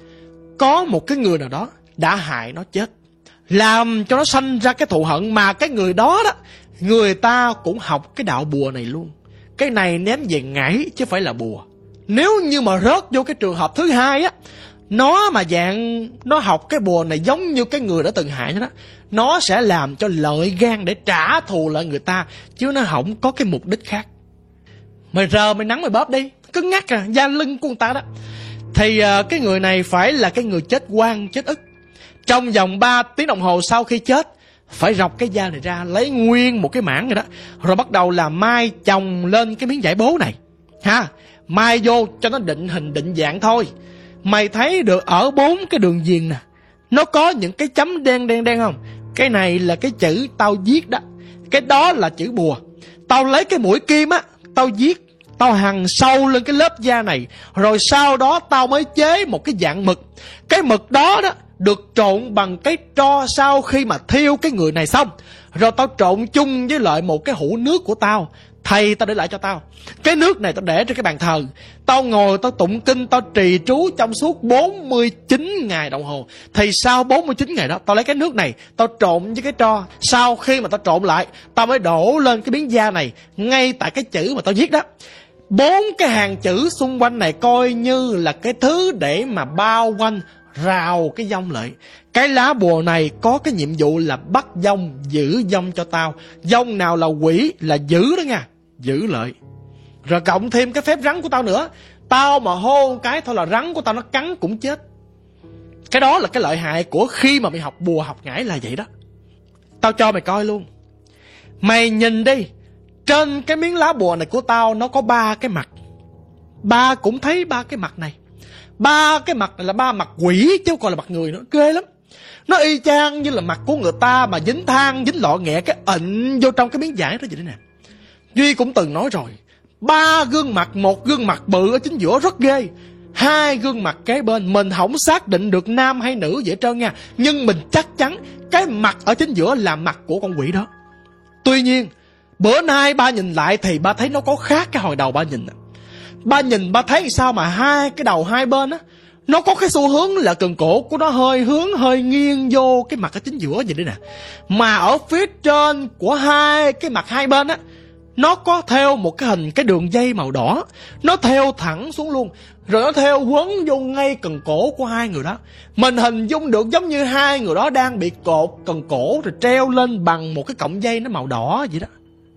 có một cái người nào đó đã hại nó chết, làm cho nó sanh ra cái thù hận. Mà cái người đó đó, người ta cũng học cái đạo bùa này luôn. Cái này ném về ngải chứ phải là bùa. Nếu như mà rớt vô cái trường hợp thứ hai á, nó mà dạng nó học cái bùa này giống như cái người đã từng hại nó đó, nó sẽ làm cho lợi gan để trả thù lại người ta, chứ nó không có cái mục đích khác. Mày rờ mày nắng mày bóp đi, cứng ngắc à, da lưng của người ta đó. Thì uh, cái người này phải là cái người chết oan chết ức. Trong vòng ba tiếng đồng hồ sau khi chết, phải rọc cái da này ra, lấy nguyên một cái mảng rồi đó, rồi bắt đầu là mai chồng lên cái miếng vải bố này ha. Mai vô cho nó định hình định dạng thôi. Mày thấy được ở bốn cái đường viền nè, nó có những cái chấm đen đen đen không? Cái này là cái chữ tao viết đó. Cái đó là chữ bùa. Tao lấy cái mũi kim á, tao viết, tao hằn sâu lên cái lớp da này. Rồi sau đó tao mới chế một cái dạng mực. Cái mực đó đó được trộn bằng cái tro sau khi mà thiêu cái người này xong. Rồi tao trộn chung với lại một cái hũ nước của tao. Thầy tao để lại cho tao. Cái nước này tao để trên cái bàn thờ. Tao ngồi tao tụng kinh, tao trì trú trong suốt bốn mươi chín ngày đồng hồ. Thì sau bốn mươi chín ngày đó, tao lấy cái nước này, tao trộn với cái tro. Sau khi mà tao trộn lại, tao mới đổ lên cái miếng da này, ngay tại cái chữ mà tao viết đó. Bốn cái hàng chữ xung quanh này coi như là cái thứ để mà bao quanh, rào cái vong lại. Cái lá bùa này có cái nhiệm vụ là bắt vong, giữ vong cho tao. Vong nào là quỷ là giữ đó nha, giữ lợi. Rồi cộng thêm cái phép rắn của tao nữa. Tao mà hô một cái thôi là rắn của tao nó cắn cũng chết. Cái đó là cái lợi hại của khi mà mày học bùa học ngải là vậy đó. Tao cho mày coi luôn. Mày nhìn đi, trên cái miếng lá bùa này của tao nó có ba cái mặt. Ba cũng thấy ba cái mặt này. Ba cái mặt này là ba mặt quỷ chứ không còn là mặt người nữa. Ghê lắm. Nó y chang như là mặt của người ta mà dính than, dính lọ nghẹ cái ịnh vô trong cái miếng vải đó vậy đó nè. Duy cũng từng nói rồi, ba gương mặt, một gương mặt bự ở chính giữa rất ghê, hai gương mặt kế bên mình không xác định được nam hay nữ vậy trơn nha, nhưng mình chắc chắn cái mặt ở chính giữa là mặt của con quỷ đó. Tuy nhiên bữa nay ba nhìn lại thì ba thấy nó có khác cái hồi đầu ba nhìn. Ba nhìn ba thấy sao mà hai cái đầu hai bên á, nó có cái xu hướng là cần cổ của nó hơi hướng hơi nghiêng vô cái mặt ở chính giữa vậy đấy nè. Mà ở phía trên của hai cái mặt hai bên á, nó có theo một cái hình cái đường dây màu đỏ, nó theo thẳng xuống luôn, rồi nó theo quấn vô ngay cần cổ của hai người đó. Mình hình dung được giống như hai người đó đang bị cột cần cổ rồi treo lên bằng một cái cọng dây nó màu đỏ vậy đó.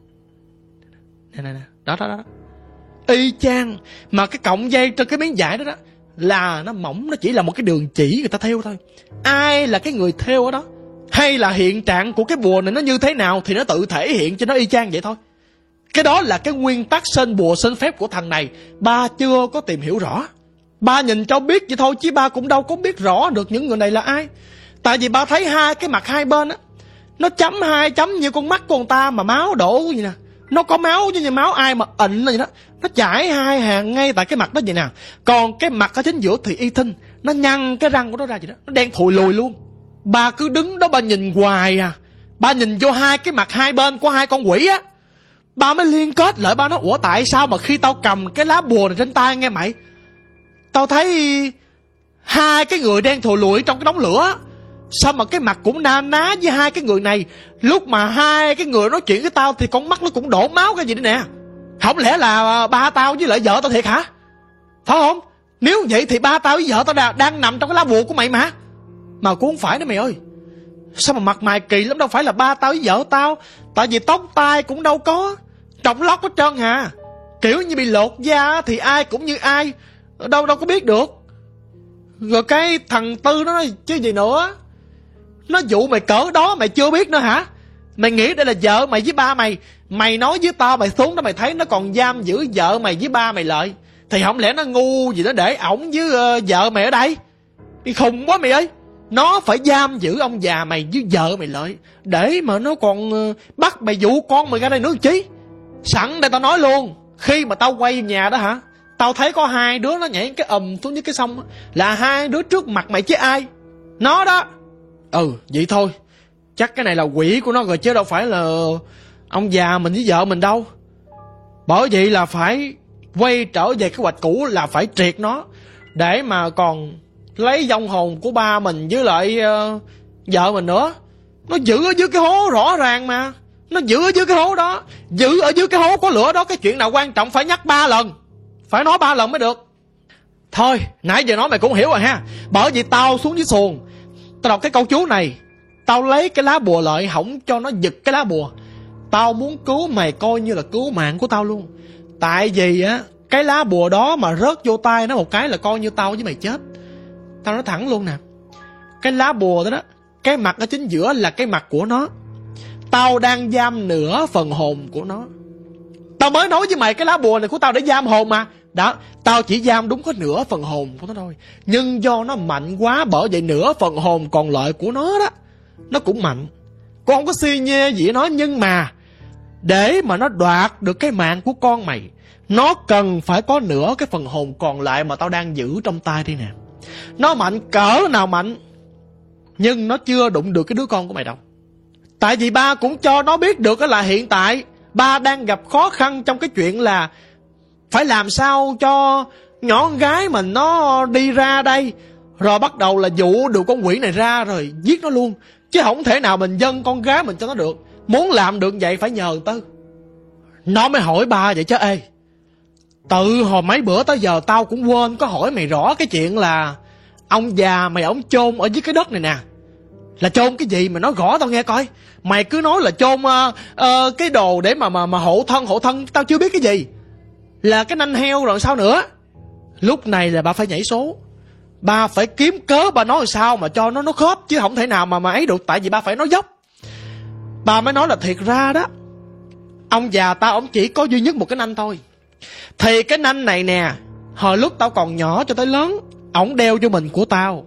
Nè nè nè, đó đó đó. Y chang, mà cái cọng dây trên cái miếng vải đó đó là nó mỏng, nó chỉ là một cái đường chỉ người ta theo thôi. Ai là cái người theo ở đó, hay là hiện trạng của cái bùa này nó như thế nào thì nó tự thể hiện cho nó y chang vậy thôi. Cái đó là cái nguyên tắc sên bùa sên phép của thằng này, ba chưa có tìm hiểu rõ. Ba nhìn cho biết vậy thôi chứ ba cũng đâu có biết rõ được những người này là ai. Tại vì ba thấy hai cái mặt hai bên á, nó chấm hai chấm như con mắt của người ta mà máu đổ vậy nè. Nó có máu chứ như máu ai mà ịnh vậy đó. Nó chảy hai hàng ngay tại cái mặt đó vậy nè. Còn cái mặt ở chính giữa thì y thinh, nó nhăn cái răng của nó ra vậy đó, nó đen thùi lùi luôn. Ba cứ đứng đó ba nhìn hoài à. Ba nhìn vô hai cái mặt hai bên của hai con quỷ á, ba mới liên kết lại. Ba nói ủa tại sao mà khi tao cầm cái lá bùa này trên tay nghe mày, tao thấy hai cái người đen thùi lùi trong cái đống lửa, sao mà cái mặt cũng na ná với hai cái người này. Lúc mà hai cái người nói chuyện với tao thì con mắt nó cũng đổ máu cái gì đó nè. Không lẽ là ba tao với lại vợ tao thiệt hả? Phải không? Nếu vậy thì ba tao với vợ tao đang, đang nằm trong cái lá bùa của mày mà. Mà cũng không phải nữa mày ơi. Sao mà mặt mày kỳ lắm, đâu phải là ba tao với vợ tao. Tại vì tóc tai cũng đâu có, trọc lóc hết trơn hà. Kiểu như bị lột da thì ai cũng như ai, đâu đâu có biết được. Rồi cái thằng Tư nó nói chứ gì nữa, nó dụ mày cỡ đó mày chưa biết nữa hả? Mày nghĩ đây là vợ mày với ba mày, mày nói với tao mày xuống đó mày thấy nó còn giam giữ vợ mày với ba mày lại, thì không lẽ nó ngu gì nó để ổng với uh, vợ mày ở đây? Đi khùng quá mày ơi. Nó phải giam giữ ông già mày với vợ mày lại, để mà nó còn uh, bắt mày dụ con mày ra đây nữa chứ. Sẵn đây tao nói luôn, khi mà tao quay nhà đó hả, tao thấy có hai đứa nó nhảy cái ầm xuống dưới cái sông, là hai đứa trước mặt mày chứ ai. Nó đó. Ừ vậy thôi, chắc cái này là quỷ của nó rồi chứ đâu phải là ông già mình với vợ mình đâu. Bởi vậy là phải quay trở về cái hoạch cũ, là phải triệt nó, để mà còn lấy vong hồn của ba mình với lại uh, vợ mình nữa. Nó giữ ở dưới cái hố rõ ràng mà. Nó giữ ở dưới cái hố đó, giữ ở dưới cái hố có lửa đó. Cái chuyện nào quan trọng phải nhắc ba lần, phải nói ba lần mới được. Thôi nãy giờ nói mày cũng hiểu rồi ha. Bởi vì tao xuống dưới xuồng, tao đọc cái câu chú này, tao lấy cái lá bùa lợi hỏng cho nó giật cái lá bùa. Tao muốn cứu mày coi như là cứu mạng của tao luôn. Tại vì á, cái lá bùa đó mà rớt vô tay nó một cái là coi như tao với mày chết. Tao nói thẳng luôn nè, cái lá bùa đó đó, cái mặt ở chính giữa là cái mặt của nó. Tao đang giam nửa phần hồn của nó. Tao mới nói với mày cái lá bùa này của tao để giam hồn mà. Đó, tao chỉ giam đúng có nửa phần hồn của nó thôi. Nhưng do nó mạnh quá, bởi vậy nửa phần hồn còn lại của nó đó, nó cũng mạnh. Con không có si nhê gì nó. Nhưng mà để mà nó đoạt được cái mạng của con mày, nó cần phải có nửa cái phần hồn còn lại mà tao đang giữ trong tay đây nè. Nó mạnh cỡ nào mạnh, nhưng nó chưa đụng được cái đứa con của mày đâu. Tại vì ba cũng cho nó biết được là hiện tại ba đang gặp khó khăn trong cái chuyện là phải làm sao cho nhỏ con gái mình nó đi ra đây, rồi bắt đầu là dụ được con quỷ này ra rồi giết nó luôn. Chứ không thể nào mình dâng con gái mình cho nó được. Muốn làm được vậy phải nhờ Tư. Nó mới hỏi ba vậy chứ. Ê, tự hồi mấy bữa tới giờ tao cũng quên có hỏi mày rõ cái chuyện là ông già mày ổng chôn ở dưới cái đất này nè, là chôn cái gì mà nói rõ tao nghe coi. Mày cứ nói là chôn uh, uh, cái đồ để mà mà mà hộ thân hộ thân, tao chưa biết cái gì. Là cái nanh heo rồi sao nữa. Lúc này là ba phải nhảy số. Ba phải kiếm cớ ba nói sao mà cho nó nó khớp, chứ không thể nào mà mà ấy được. Tại vì ba phải nói dốc. Ba mới nói là thiệt ra đó, Ông già tao ông chỉ có duy nhất một cái nanh thôi. Thì cái nanh này nè, hồi lúc tao còn nhỏ cho tới lớn, ổng đeo cho mình của tao,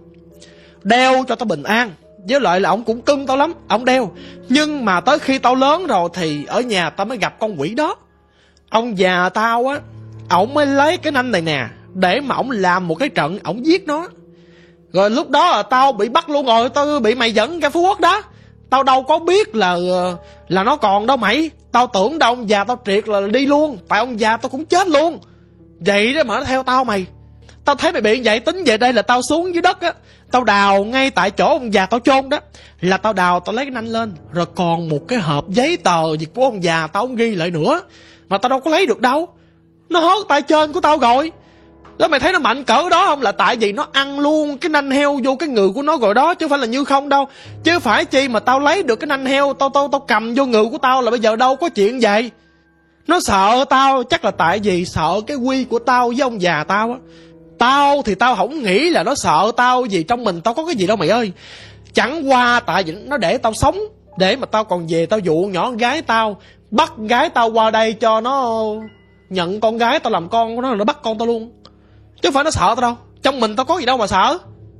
đeo cho tao bình an. Với lại là ổng cũng cưng tao lắm, ổng đeo. Nhưng mà tới khi tao lớn rồi thì ở nhà tao mới gặp con quỷ đó. Ông già tao á, ổng mới lấy cái nanh này nè để mà ổng làm một cái trận, ổng giết nó. Rồi lúc đó là tao bị bắt luôn rồi, tao bị mày dẫn ra Phú Quốc đó. Tao đâu có biết là là nó còn đâu mày. Tao tưởng đâu ông già tao triệt là đi luôn, tại ông già tao cũng chết luôn. Vậy đó mà nó theo tao mày. Tao thấy mày bị vậy, tính về đây là tao xuống dưới đất á, tao đào ngay tại chỗ ông già tao chôn đó. Là tao đào, tao lấy cái nanh lên, rồi còn một cái hộp giấy tờ gì của ông già tao không ghi lại nữa, mà tao đâu có lấy được đâu. Nó hốt tay trên của tao rồi. Đó, mày thấy nó mạnh cỡ đó không? Là tại vì nó ăn luôn cái nanh heo vô cái người của nó rồi đó, chứ không phải là như không đâu. Chứ phải chi mà tao lấy được cái nanh heo, Tao tao tao cầm vô người của tao là bây giờ đâu có chuyện vậy. Nó sợ tao, chắc là tại vì sợ cái quy của tao với ông già tao á. Tao thì tao không nghĩ là nó sợ tao, vì trong mình tao có cái gì đâu mày ơi. Chẳng qua tại vì nó để tao sống, để mà tao còn về tao dụ nhỏ gái tao, bắt gái tao qua đây cho nó nhận con gái tao làm con của nó, là nó bắt con tao luôn. Chứ không phải nó sợ tao đâu. Trong mình tao có gì đâu mà sợ.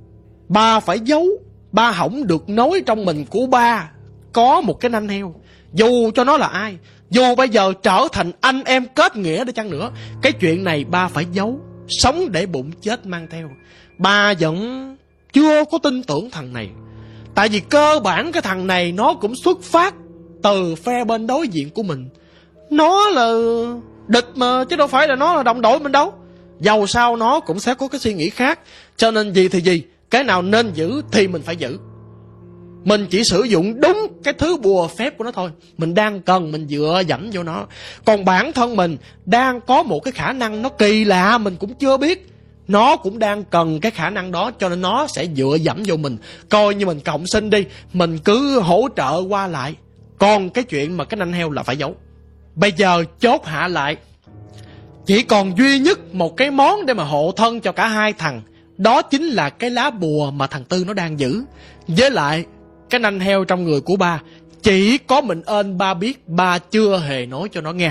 Ba phải giấu, ba không được nói trong mình của ba có một cái nanh heo. Dù cho nó là ai, dù bây giờ trở thành anh em kết nghĩa đi chăng nữa, cái chuyện này ba phải giấu. Sống để bụng chết mang theo. Ba vẫn chưa có tin tưởng thằng này. Tại vì cơ bản cái thằng này nó cũng xuất phát từ phe bên đối diện của mình. Nó là địch mà, chứ đâu phải là nó là đồng đội mình đâu. Dầu sao nó cũng sẽ có cái suy nghĩ khác. Cho nên gì thì gì, cái nào nên giữ thì mình phải giữ. Mình chỉ sử dụng đúng cái thứ bùa phép của nó thôi. Mình đang cần mình dựa dẫm vô nó. Còn bản thân mình đang có một cái khả năng nó kỳ lạ, mình cũng chưa biết. Nó cũng đang cần cái khả năng đó, cho nên nó sẽ dựa dẫm vô mình. Coi như mình cộng sinh đi, mình cứ hỗ trợ qua lại. Còn cái chuyện mà cái nanh heo là phải giấu. Bây giờ chốt hạ lại, chỉ còn duy nhất một cái món để mà hộ thân cho cả hai thằng. Đó chính là cái lá bùa mà thằng Tư nó đang giữ. Với lại cái nanh heo trong người của ba, chỉ có mình ơn ba biết, ba chưa hề nói cho nó nghe.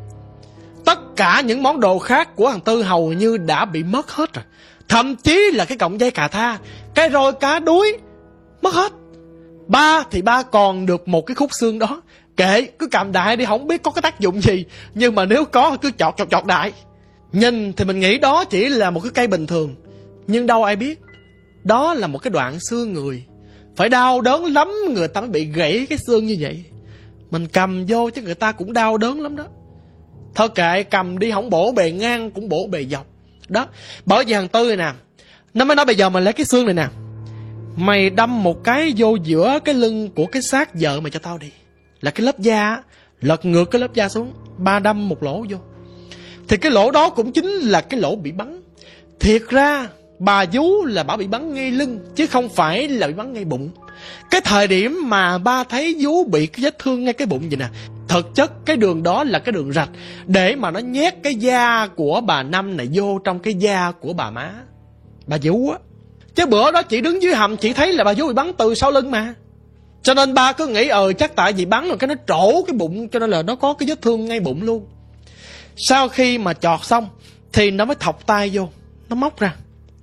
Tất cả những món đồ khác của thằng Tư hầu như đã bị mất hết rồi. Thậm chí là cái cọng dây cà tha, cái roi cá đuối, mất hết. Ba thì ba còn được một cái khúc xương đó. Kệ, cứ cầm đại đi, không biết có cái tác dụng gì. Nhưng mà nếu có cứ chọt chọt chọt đại. Nhìn thì mình nghĩ đó chỉ là một cái cây bình thường, nhưng đâu ai biết đó là một cái đoạn xương người. Phải đau đớn lắm người ta mới bị gãy cái xương như vậy. Mình cầm vô chứ người ta cũng đau đớn lắm đó. Thôi kệ, cầm đi, không bổ bề ngang cũng bổ bề dọc. Đó, bởi vì thằng Tư này nè, nó mới nói bây giờ mày lấy cái xương này nè, mày đâm một cái vô giữa cái lưng của cái xác vợ mày cho tao đi. Là cái lớp da, lật ngược cái lớp da xuống, ba đâm một lỗ vô. Thì cái lỗ đó cũng chính là cái lỗ bị bắn. Thiệt ra bà vú là bà bị bắn ngay lưng, chứ không phải là bị bắn ngay bụng. Cái thời điểm mà ba thấy vú bị cái vết thương ngay cái bụng vậy nè, thực chất cái đường đó là cái đường rạch, để mà nó nhét cái da của bà Năm này vô trong cái da của bà má, bà vú á. Chứ bữa đó chị đứng dưới hầm, chị thấy là bà vú bị bắn từ sau lưng mà. Cho nên ba cứ nghĩ ờ chắc tại vì bắn rồi cái nó trổ cái bụng, cho nên là nó có cái vết thương ngay bụng luôn. Sau khi mà chọt xong thì nó mới thọc tay vô, nó móc ra.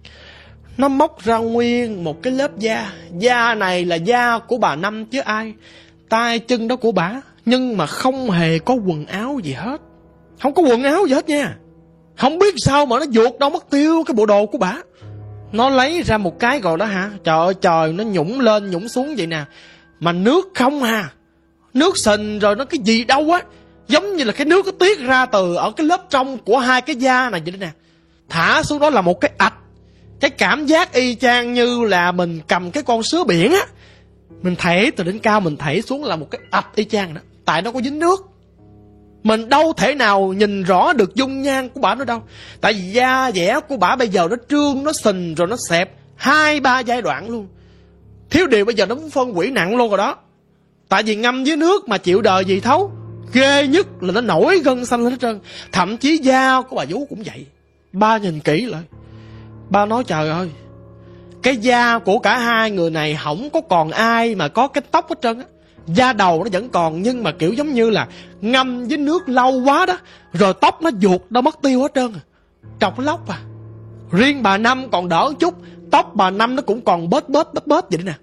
Nó móc ra nguyên một cái lớp da. Da này là da của bà Năm chứ ai. Tay chân đó của bà, nhưng mà không hề có quần áo gì hết. Không có quần áo gì hết nha. Không biết sao mà nó vuột đâu mất tiêu cái bộ đồ của bà. Nó lấy ra một cái rồi đó hả, trời ơi trời, nó nhũng lên nhũng xuống vậy nè. Mà nước không à, nước sình rồi nó cái gì đâu á. Giống như là cái nước nó tiết ra từ ở cái lớp trong của hai cái da này vậy đó nè. Thả xuống đó là một cái ạch. Cái cảm giác y chang như là mình cầm cái con sứa biển á, mình thảy từ đỉnh cao mình thảy xuống là một cái ạch y chang đó. Tại nó có dính nước. Mình đâu thể nào nhìn rõ được dung nhan của bả nữa đâu. Tại vì da dẻ của bả bây giờ nó trương, nó sình rồi nó xẹp hai ba giai đoạn luôn. Thiếu điều bây giờ nó muốn phân hủy nặng luôn rồi đó. Tại vì ngâm dưới nước mà chịu đời gì thấu. Ghê nhất là nó nổi gân xanh lên hết trơn. Thậm chí da của bà vú cũng vậy. Ba nhìn kỹ lại, ba nói trời ơi, cái da của cả hai người này không có còn ai mà có cái tóc hết trơn á. Da đầu nó vẫn còn, nhưng mà kiểu giống như là ngâm với nước lâu quá đó, rồi tóc nó vuột đâu mất tiêu hết trơn, trọc lóc à. Riêng bà Năm còn đỡ chút, tóc bà Năm nó cũng còn bết bết bết bết vậy đó nè,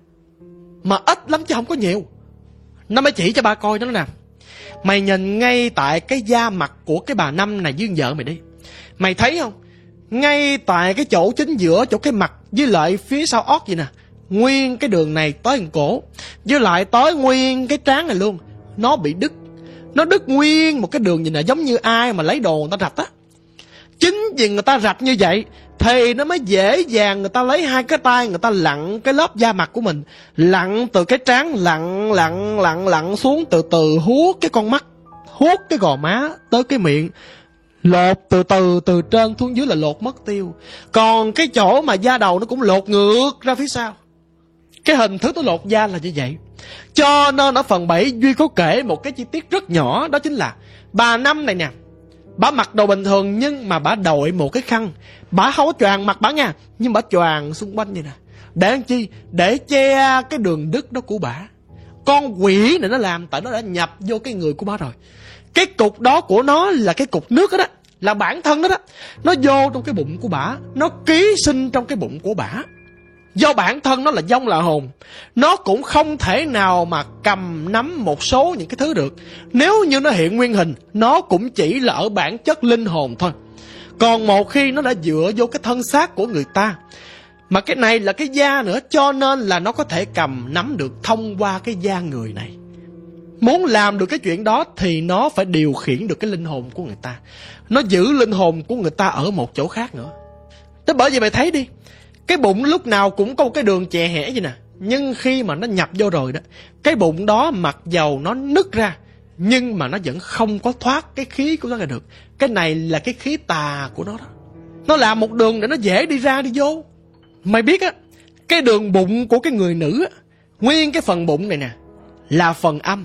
mà ít lắm chứ không có nhiều. Nó mới chỉ cho ba coi đó nè: mày nhìn ngay tại cái da mặt của cái bà Năm này với vợ mày đi, mày thấy không, ngay tại cái chỗ chính giữa chỗ cái mặt với lại phía sau ót vậy nè, nguyên cái đường này tới gần cổ, với lại tới nguyên cái trán này luôn, nó bị đứt. Nó đứt nguyên một cái đường gì nè, giống như ai mà lấy đồ người ta rạch á. Chính vì người ta rạch như vậy thì nó mới dễ dàng người ta lấy hai cái tay người ta lặn cái lớp da mặt của mình, lặn từ cái trán, lặn lặn lặn lặn xuống, từ từ huốt cái con mắt, huốt cái gò má tới cái miệng, lột từ từ từ trên xuống dưới là lột mất tiêu. Còn cái chỗ mà da đầu nó cũng lột ngược ra phía sau. Cái hình thức nó lột da là như vậy. Cho nên ở phần bảy Duy có kể một cái chi tiết rất nhỏ, đó chính là bà Năm này nè, bà mặc đồ bình thường nhưng mà bà đội một cái khăn. Bà không có choàng mặt bà nha, nhưng bà choàng xung quanh vậy nè. Để làm chi? Để che cái đường đứt đó của bà. Con quỷ này nó làm, tại nó đã nhập vô cái người của bà rồi. Cái cục đó của nó là cái cục nước đó, đó là bản thân đó đó. Nó vô trong cái bụng của bà, nó ký sinh trong cái bụng của bà. Do bản thân nó là vong là hồn, nó cũng không thể nào mà cầm nắm một số những cái thứ được. Nếu như nó hiện nguyên hình, nó cũng chỉ là ở bản chất linh hồn thôi. Còn một khi nó đã dựa vô cái thân xác của người ta, mà cái này là cái da nữa, cho nên là nó có thể cầm nắm được thông qua cái da người này. Muốn làm được cái chuyện đó thì nó phải điều khiển được cái linh hồn của người ta. Nó giữ linh hồn của người ta ở một chỗ khác nữa. Thế bởi vì mày thấy đi, cái bụng lúc nào cũng có một cái đường chè hẻ vậy nè. Nhưng khi mà nó nhập vô rồi đó, cái bụng đó mặc dầu nó nứt ra, nhưng mà nó vẫn không có thoát cái khí của nó ra được. Cái này là cái khí tà của nó đó. Nó làm một đường để nó dễ đi ra đi vô. Mày biết á, cái đường bụng của cái người nữ á, nguyên cái phần bụng này nè là phần âm.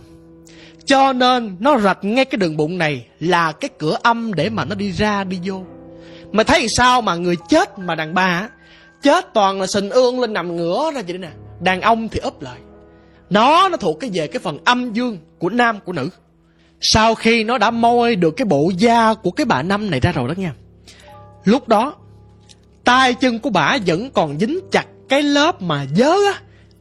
Cho nên nó rạch ngay cái đường bụng này là cái cửa âm để mà nó đi ra đi vô. Mày thấy sao mà người chết mà đàn bà á, chết toàn là sình ương lên nằm ngửa ra vậy nè. Đàn ông thì úp lại. Nó nó thuộc cái về cái phần âm dương của nam của nữ. Sau khi nó đã moi được cái bộ da của cái bà Năm này ra rồi đó nha, lúc đó tay chân của bả vẫn còn dính chặt cái lớp mà vớ á.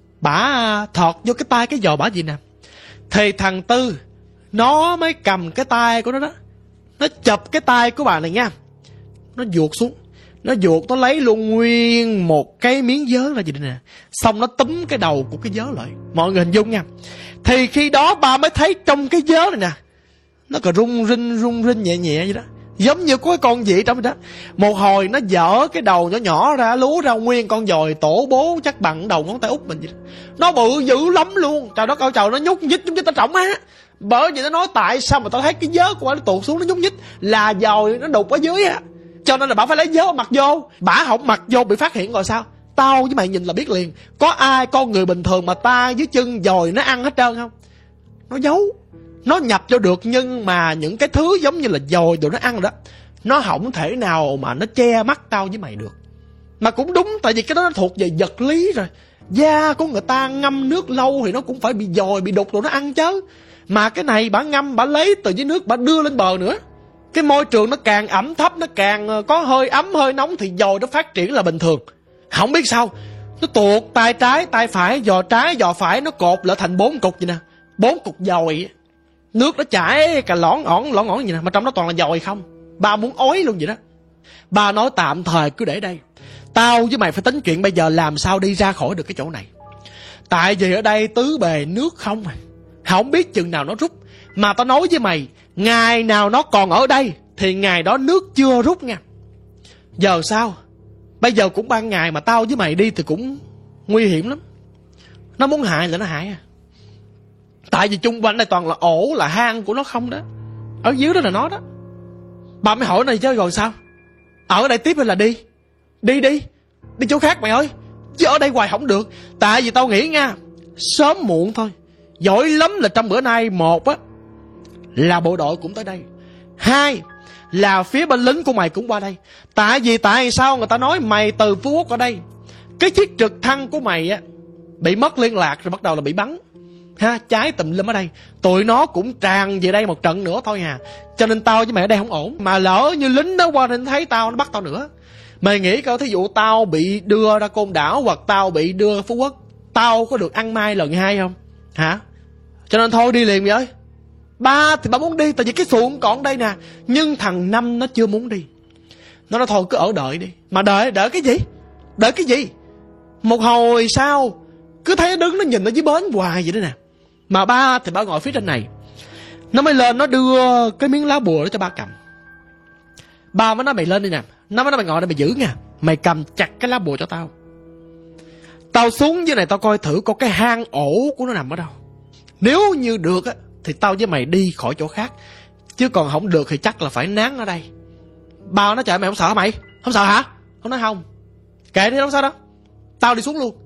Bả thọt vô cái tay cái giò bả gì nè, thì thằng Tư nó mới cầm cái tay của nó đó, nó chụp cái tay của bà này nha, nó vuột xuống. Nó vuột, nó lấy luôn nguyên một cái miếng vớ ra vậy nè, xong nó túm cái đầu của cái vớ lại. Mọi người hình dung nha. Thì khi đó bà mới thấy trong cái vớ này nè, nó còn rung rinh rung rinh nhẹ nhẹ vậy đó, giống như có cái con gì trong đó. Một hồi nó dở cái đầu nhỏ nhỏ ra, lú ra nguyên con dòi tổ bố chắc bằng đầu ngón tay út mình vậy đó. Nó bự dữ lắm luôn. Trời đất ơi trời, nó nhúc nhích nhúc nhích, nó trọng á. Bởi vì nó nói tại sao mà tao thấy cái vớ của bà nó tuột xuống, nó nhúc nhích, là dòi nó đục ở dưới á. Cho nên là bà phải lấy vớ mặc vô. Bà không mặc vô bị phát hiện rồi sao? Tao với mày nhìn là biết liền. Có ai con người bình thường mà tay với chân dòi nó ăn hết trơn không? Nó giấu. Nó nhập vô được, nhưng mà những cái thứ giống như là dòi đồ nó ăn rồi đó, nó không thể nào mà nó che mắt tao với mày được. Mà cũng đúng, tại vì cái đó nó thuộc về vật lý rồi. Da của người ta ngâm nước lâu thì nó cũng phải bị dòi, bị đục đồ nó ăn chứ. Mà cái này bà ngâm, bà lấy từ dưới nước, bà đưa lên bờ nữa. Cái môi trường nó càng ẩm thấp, nó càng có hơi ấm hơi nóng thì dòi nó phát triển là bình thường. Không biết sao nó tuột tay trái tay phải, giò trái giò phải, nó cột lại thành bốn cục vậy nè, bốn cục dòi. Nước nó chảy cả lõn ỏn lõn ỏn vậy nè, mà trong đó toàn là dòi không. Ba muốn ói luôn vậy đó. Ba nói tạm thời cứ để đây, tao với mày phải tính chuyện bây giờ làm sao đi ra khỏi được cái chỗ này. Tại vì ở đây tứ bề nước không à, không biết chừng nào nó rút. Mà tao nói với mày, ngày nào nó còn ở đây thì ngày đó nước chưa rút nha. Giờ sao? Bây giờ cũng ban ngày mà tao với mày đi thì cũng nguy hiểm lắm. Nó muốn hại là nó hại à. Tại vì chung quanh đây toàn là ổ, là hang của nó không đó. Ở dưới đó là nó đó. Bà mới hỏi này chứ rồi sao? Ở đây tiếp hay là đi? Đi đi Đi chỗ khác mày ơi, chứ ở đây hoài không được. Tại vì tao nghĩ nha, sớm muộn thôi. Giỏi lắm là trong bữa nay, một á là bộ đội cũng tới đây, hai là phía bên lính của mày cũng qua đây. Tại vì tại sao người ta nói mày từ Phú Quốc ở đây, cái chiếc trực thăng của mày á bị mất liên lạc rồi bắt đầu là bị bắn. ha, cháy tùm lum ở đây. Tụi nó cũng tràn về đây một trận nữa thôi à. Cho nên tao với mày ở đây không ổn. Mà lỡ như lính nó qua nên thấy tao, nó bắt tao nữa. Mày nghĩ coi, thí dụ tao bị đưa ra Côn Đảo hoặc tao bị đưa Phú Quốc, tao có được ăn mai lần hai không? Hả? Cho nên thôi đi liền vậy. Ba thì ba muốn đi, tại vì cái xuồng còn đây nè. Nhưng thằng Năm nó chưa muốn đi. Nó nói thôi cứ ở đợi đi. Mà đợi, đợi cái gì? Đợi cái gì? Một hồi sau cứ thấy nó đứng nó nhìn ở dưới bến hoài vậy đó nè. Mà ba thì ba ngồi phía trên này. Nó mới lên nó đưa cái miếng lá bùa đó cho ba cầm. Ba mới nói mày lên đi nè. Nó mới nói mày ngồi đây mày giữ nha. Mày cầm chặt cái lá bùa cho tao. Tao xuống dưới này tao coi thử có cái hang ổ của nó nằm ở đâu. Nếu như được á thì tao với mày đi khỏi chỗ khác. Chứ còn không được thì chắc là phải nán ở đây. Ba nó chạy mày không sợ hả mày? Không sợ hả? Không nói không. Kệ đi, không sao đâu. Tao đi xuống luôn.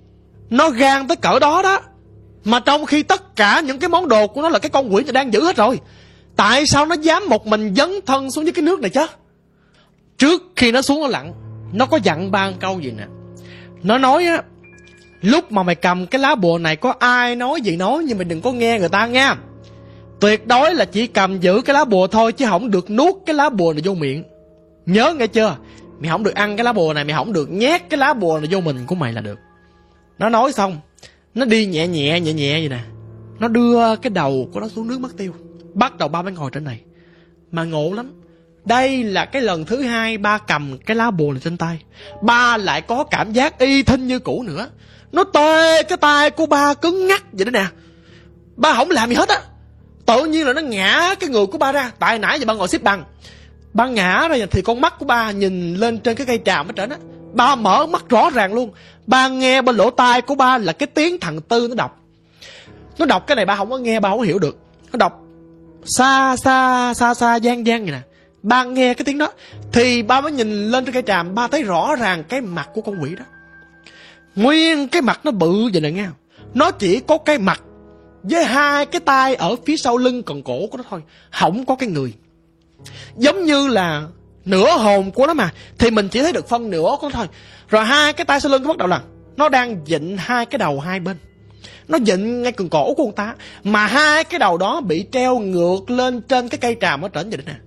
Nó gan tới cỡ đó đó. Mà trong khi tất cả những cái món đồ của nó là cái con quỷ nó đang giữ hết rồi. Tại sao nó dám một mình dấn thân xuống dưới cái nước này chứ? Trước khi nó xuống nó lặn, nó có dặn ba câu gì nè. Nó nói á, lúc mà mày cầm cái lá bùa này có ai nói gì nói, nhưng mày đừng có nghe người ta nha. Tuyệt đối là chỉ cầm giữ cái lá bùa thôi, chứ không được nuốt cái lá bùa này vô miệng. Nhớ nghe chưa? Mày không được ăn cái lá bùa này, mày không được nhét cái lá bùa này vô mình của mày là được. Nó nói xong, nó đi nhẹ nhẹ nhẹ nhẹ vậy nè. Nó đưa cái đầu của nó xuống nước mất tiêu. Bắt đầu ba mới ngồi trên này. Mà ngộ lắm. Đây là cái lần thứ hai ba cầm cái lá bùa này trên tay. Ba lại có cảm giác y thinh như cũ nữa. Nó tê cái tay của ba cứng ngắc vậy đó nè. Ba không làm gì hết á. Tự nhiên là nó ngã cái người của ba ra. Tại nãy giờ ba ngồi xếp bằng. Ba ngã ra thì con mắt của ba nhìn lên trên cái cây tràm ở trên á. Ba mở mắt rõ ràng luôn. Ba nghe bên lỗ tai của ba là cái tiếng thằng Tư nó đọc. Nó đọc cái này ba không có nghe, ba không có hiểu được. Nó đọc xa xa xa xa gian gian vậy nè. Ba nghe cái tiếng đó thì ba mới nhìn lên trên cây tràm. Ba thấy rõ ràng cái mặt của con quỷ đó. Nguyên cái mặt nó bự vậy nè nghe. Nó chỉ có cái mặt với hai cái tay ở phía sau lưng còn cổ của nó thôi. Không có cái người. Giống như là nửa hồn của nó mà. Thì mình chỉ thấy được phân nửa của nó thôi. Rồi hai cái tay sau lưng nó bắt đầu là nó đang vịn hai cái đầu hai bên. Nó vịn ngay cần cổ của con ta. Mà hai cái đầu đó bị treo ngược lên trên cái cây tràm ở trển vậy đó nè.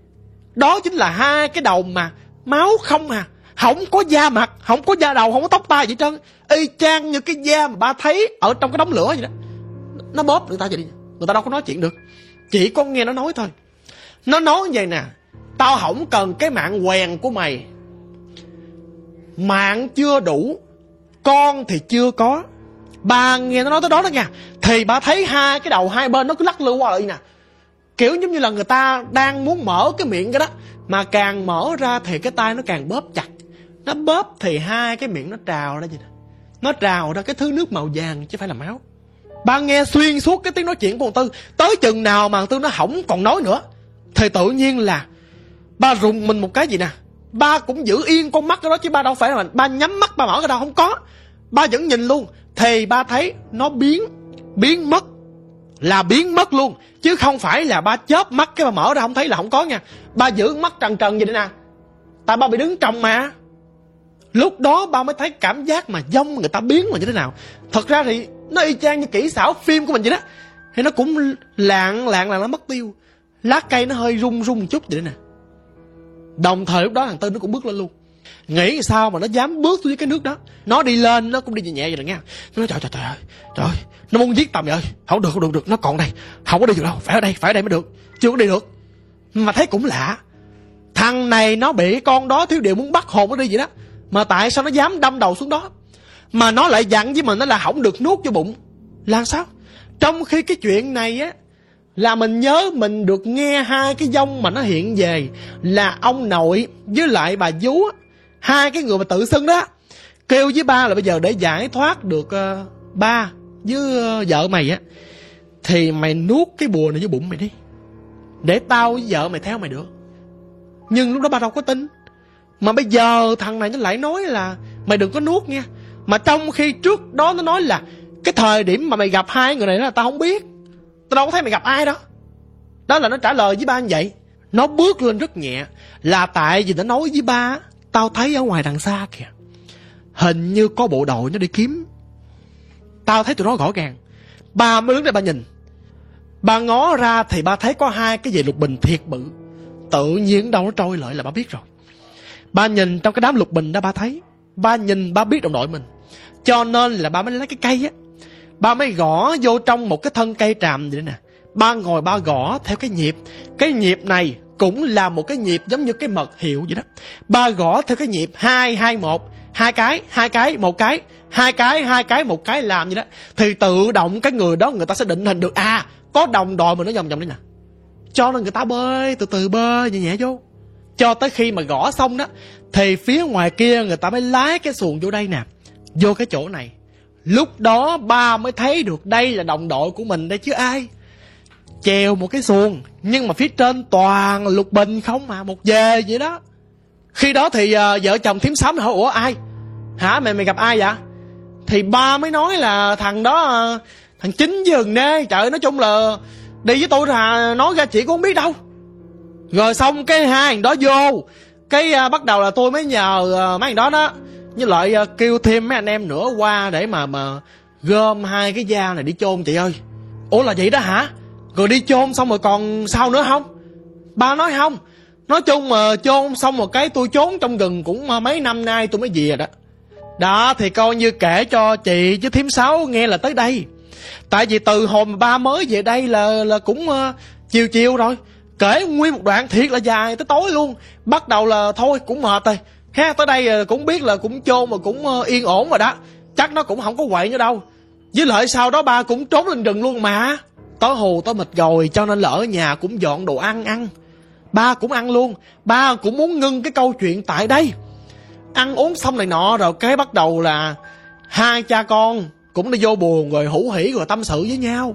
Đó chính là hai cái đầu mà máu không à. Không có da mặt, không có da đầu, không có tóc tai gì hết trơn. Y chang như cái da mà ba thấy ở trong cái đống lửa vậy đó. Nó bóp người ta vậy đi. Người ta đâu có nói chuyện được. Chỉ có nghe nó nói thôi. Nó nói như vậy nè. Tao không cần cái mạng quèn của mày. Mạng chưa đủ, con thì chưa có. Ba nghe nó nói tới đó đó nha. Thì ba thấy hai cái đầu hai bên nó cứ lắc lư qua lại nè. Kiểu giống như là người ta đang muốn mở cái miệng cái đó. Mà càng mở ra thì cái tay nó càng bóp chặt. Nó bóp thì hai cái miệng nó trào ra vậy nè. Nó trào ra cái thứ nước màu vàng chứ phải là máu. Ba nghe xuyên suốt cái tiếng nói chuyện của con Tư. Tới chừng nào mà Tư nó không còn nói nữa thì tự nhiên là ba rùng mình một cái gì nè. Ba cũng giữ yên con mắt đó chứ ba đâu phải là ba nhắm mắt ba mở cái đâu, không có. Ba vẫn nhìn luôn. Thì ba thấy nó biến Biến mất. Là biến mất luôn. Chứ không phải là ba chớp mắt cái ba mở ra không thấy là không có nha. Ba giữ mắt trần trần vậy nè. Tại ba bị đứng trong mà. Lúc đó ba mới thấy cảm giác mà dông người ta biến mà như thế nào. Thật ra thì nó y chang như kỹ xảo phim của mình vậy đó. Thì nó cũng lạng lạng là nó mất tiêu. Lá cây nó hơi rung rung một chút vậy nè. Đồng thời lúc đó thằng Tư nó cũng bước lên luôn. Nghĩ sao mà nó dám bước xuống cái nước đó. Nó đi lên nó cũng đi nhẹ nhẹ vậy nè nghe. Nó nói trời trời trời ơi, trời ơi, nó muốn giết tầm vậy. Không được không được được, nó còn đây. Không có đi được đâu, phải ở đây, phải ở đây mới được. Chưa có đi được. Mà thấy cũng lạ. Thằng này nó bị con đó thiếu điều muốn bắt hồn nó đi vậy đó. Mà tại sao nó dám đâm đầu xuống đó. Mà nó lại dặn với mình nó là không được nuốt vô bụng. Là sao? Trong khi cái chuyện này á là mình nhớ mình được nghe hai cái dông mà nó hiện về là ông nội với lại bà vú á, hai cái người mà tự xưng đó kêu với ba là bây giờ để giải thoát được uh, ba với uh, vợ mày á thì mày nuốt cái bùa này vô bụng mày đi để tao với vợ mày theo mày được. Nhưng lúc đó ba đâu có tin. Mà bây giờ thằng này nó lại nói là mày đừng có nuốt nha. Mà trong khi trước đó nó nói là cái thời điểm mà mày gặp hai người này là tao không biết, tao đâu có thấy mày gặp ai đó. Đó là nó trả lời với ba như vậy. Nó bước lên rất nhẹ. Là tại vì nó nói với ba, tao thấy ở ngoài đằng xa kìa, hình như có bộ đội nó đi kiếm. Tao thấy tụi nó rõ ràng. Ba mới đứng đây ba nhìn. Ba ngó ra thì ba thấy có hai cái dề lục bình thiệt bự. Tự nhiên đâu nó trôi lại là ba biết rồi. Ba nhìn trong cái đám lục bình đó ba thấy. Ba nhìn ba biết đồng đội mình. Cho nên là ba mới lấy cái cây á, ba mới gõ vô trong một cái thân cây tràm vậy nè. Ba ngồi ba gõ theo cái nhịp. Cái nhịp này cũng là một cái nhịp giống như cái mật hiệu vậy đó. Ba gõ theo cái nhịp hai hai một, hai cái, hai cái, một cái, hai cái, hai cái, một cái làm vậy đó. Thì tự động cái người đó người ta sẽ định hình được, à có đồng đội mà nó vòng vòng đây nè. Cho nên người ta bơi, từ từ bơi nhẹ nhẹ vô. Cho tới khi mà gõ xong đó, thì phía ngoài kia người ta mới lái cái xuồng vô đây nè, vô cái chỗ này. Lúc đó ba mới thấy được đây là đồng đội của mình đây chứ ai. Chèo một cái xuồng, nhưng mà phía trên toàn lục bình không mà, một về vậy đó. Khi đó thì uh, vợ chồng thím Sáu hỏi, ủa ai? Hả mày mày gặp ai vậy? Thì ba mới nói là thằng đó, uh, thằng Chính với thằng Nê. Trời, nói chung là đi với tôi là nói ra chị cũng không biết đâu. Rồi xong cái hai thằng đó vô. Cái uh, bắt đầu là tôi mới nhờ uh, mấy thằng đó đó, với lại uh, kêu thêm mấy anh em nữa qua để mà mà gom hai cái dao này đi chôn chị ơi. Ủa là vậy đó hả? Rồi đi chôn xong rồi còn sao nữa không? Ba nói không. Nói chung mà chôn xong một cái tôi trốn trong rừng cũng mấy năm nay tôi mới về đó. Đó thì coi như kể cho chị chứ thím Sáu nghe là tới đây. Tại vì từ hồi mà ba mới về đây là là cũng uh, chiều chiều rồi. Kể nguyên một đoạn thiệt là dài tới tối luôn. Bắt đầu là thôi cũng mệt rồi ha, tới đây cũng biết là cũng chôn mà cũng uh, yên ổn rồi đó. Chắc nó cũng không có quậy nữa đâu. Với lại sau đó ba cũng trốn lên rừng luôn mà. Tối hù tối mịt rồi, cho nên là ở nhà cũng dọn đồ ăn ăn. Ba cũng ăn luôn. Ba cũng muốn ngưng cái câu chuyện tại đây. Ăn uống xong này nọ rồi cái bắt đầu là hai cha con cũng đi vô buồn rồi hủ hỉ rồi tâm sự với nhau.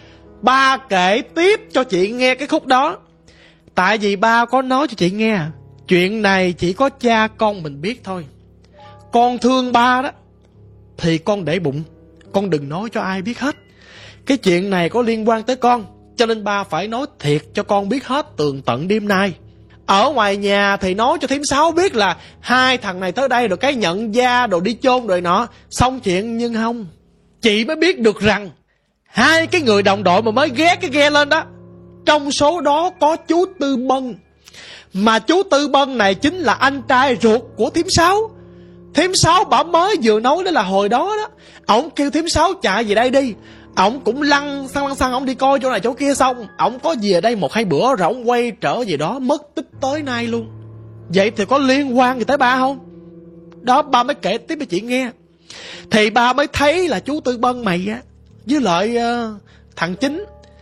Ba kể tiếp cho chị nghe cái khúc đó. Tại vì ba có nói cho chị nghe, chuyện này chỉ có cha con mình biết thôi. Con thương ba đó thì con để bụng, con đừng nói cho ai biết hết. Cái chuyện này có liên quan tới con, cho nên ba phải nói thiệt cho con biết hết tường tận đêm nay. Ở ngoài nhà thì nói cho thím Sáu biết là hai thằng này tới đây rồi cái nhận da rồi đi chôn rồi nọ. Xong chuyện nhưng không. Chị mới biết được rằng hai cái người đồng đội mà mới ghé cái ghe lên đó, trong số đó có chú Tư Bân. Mà chú Tư Bân này chính là anh trai ruột của thím Sáu. Thím Sáu bả mới vừa nói đó là hồi đó đó, ổng kêu thím Sáu chạy về đây đi. Ổng cũng lăn xăng lăn xăng ổng đi coi chỗ này chỗ kia, xong ổng có về đây một hai bữa rồi ổng quay trở về đó, mất tích tới nay luôn. Vậy thì có liên quan gì tới ba không? Đó, ba mới kể tiếp cho chị nghe. Thì ba mới thấy là chú Tư Bân mày á với lại uh, thằng Chính,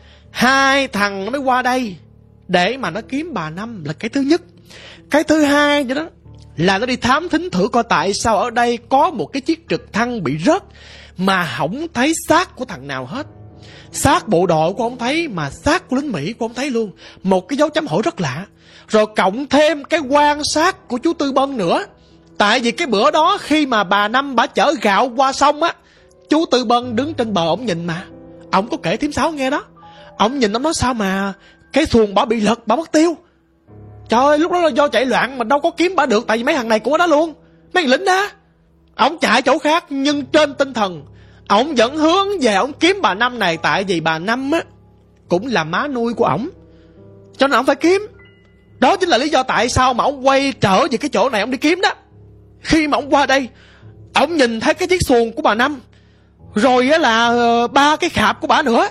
hai thằng nó mới qua đây để mà nó kiếm bà Năm là cái thứ nhất. Cái thứ hai vậy đó là nó đi thám thính thử coi tại sao ở đây có một cái chiếc trực thăng bị rớt mà không thấy xác của thằng nào hết. Xác bộ đội của ông thấy, mà xác của lính Mỹ của ông thấy luôn. Một cái dấu chấm hỏi rất lạ. Rồi cộng thêm cái quan sát của chú Tư Bân nữa. Tại vì cái bữa đó khi mà bà Năm bả chở gạo qua sông á, chú Tư Bân đứng trên bờ ổng nhìn mà. Ổng có kể thím Sáu nghe đó. Ổng nhìn ổng nói sao mà cái xuồng bả bị lật, bả mất tiêu. Trời ơi, lúc đó là do chạy loạn mà đâu có kiếm bả được. Tại vì mấy thằng này cũng ở đó luôn, mấy thằng lính đó. Ổng chạy chỗ khác nhưng trên tinh thần ổng vẫn hướng về ổng kiếm bà Năm này. Tại vì bà Năm á cũng là má nuôi của ổng, cho nên ổng phải kiếm. Đó chính là lý do tại sao mà ổng quay trở về cái chỗ này ổng đi kiếm đó. Khi mà ổng qua đây, ổng nhìn thấy cái chiếc xuồng của bà Năm, rồi á là ba cái khạp của bà nữa.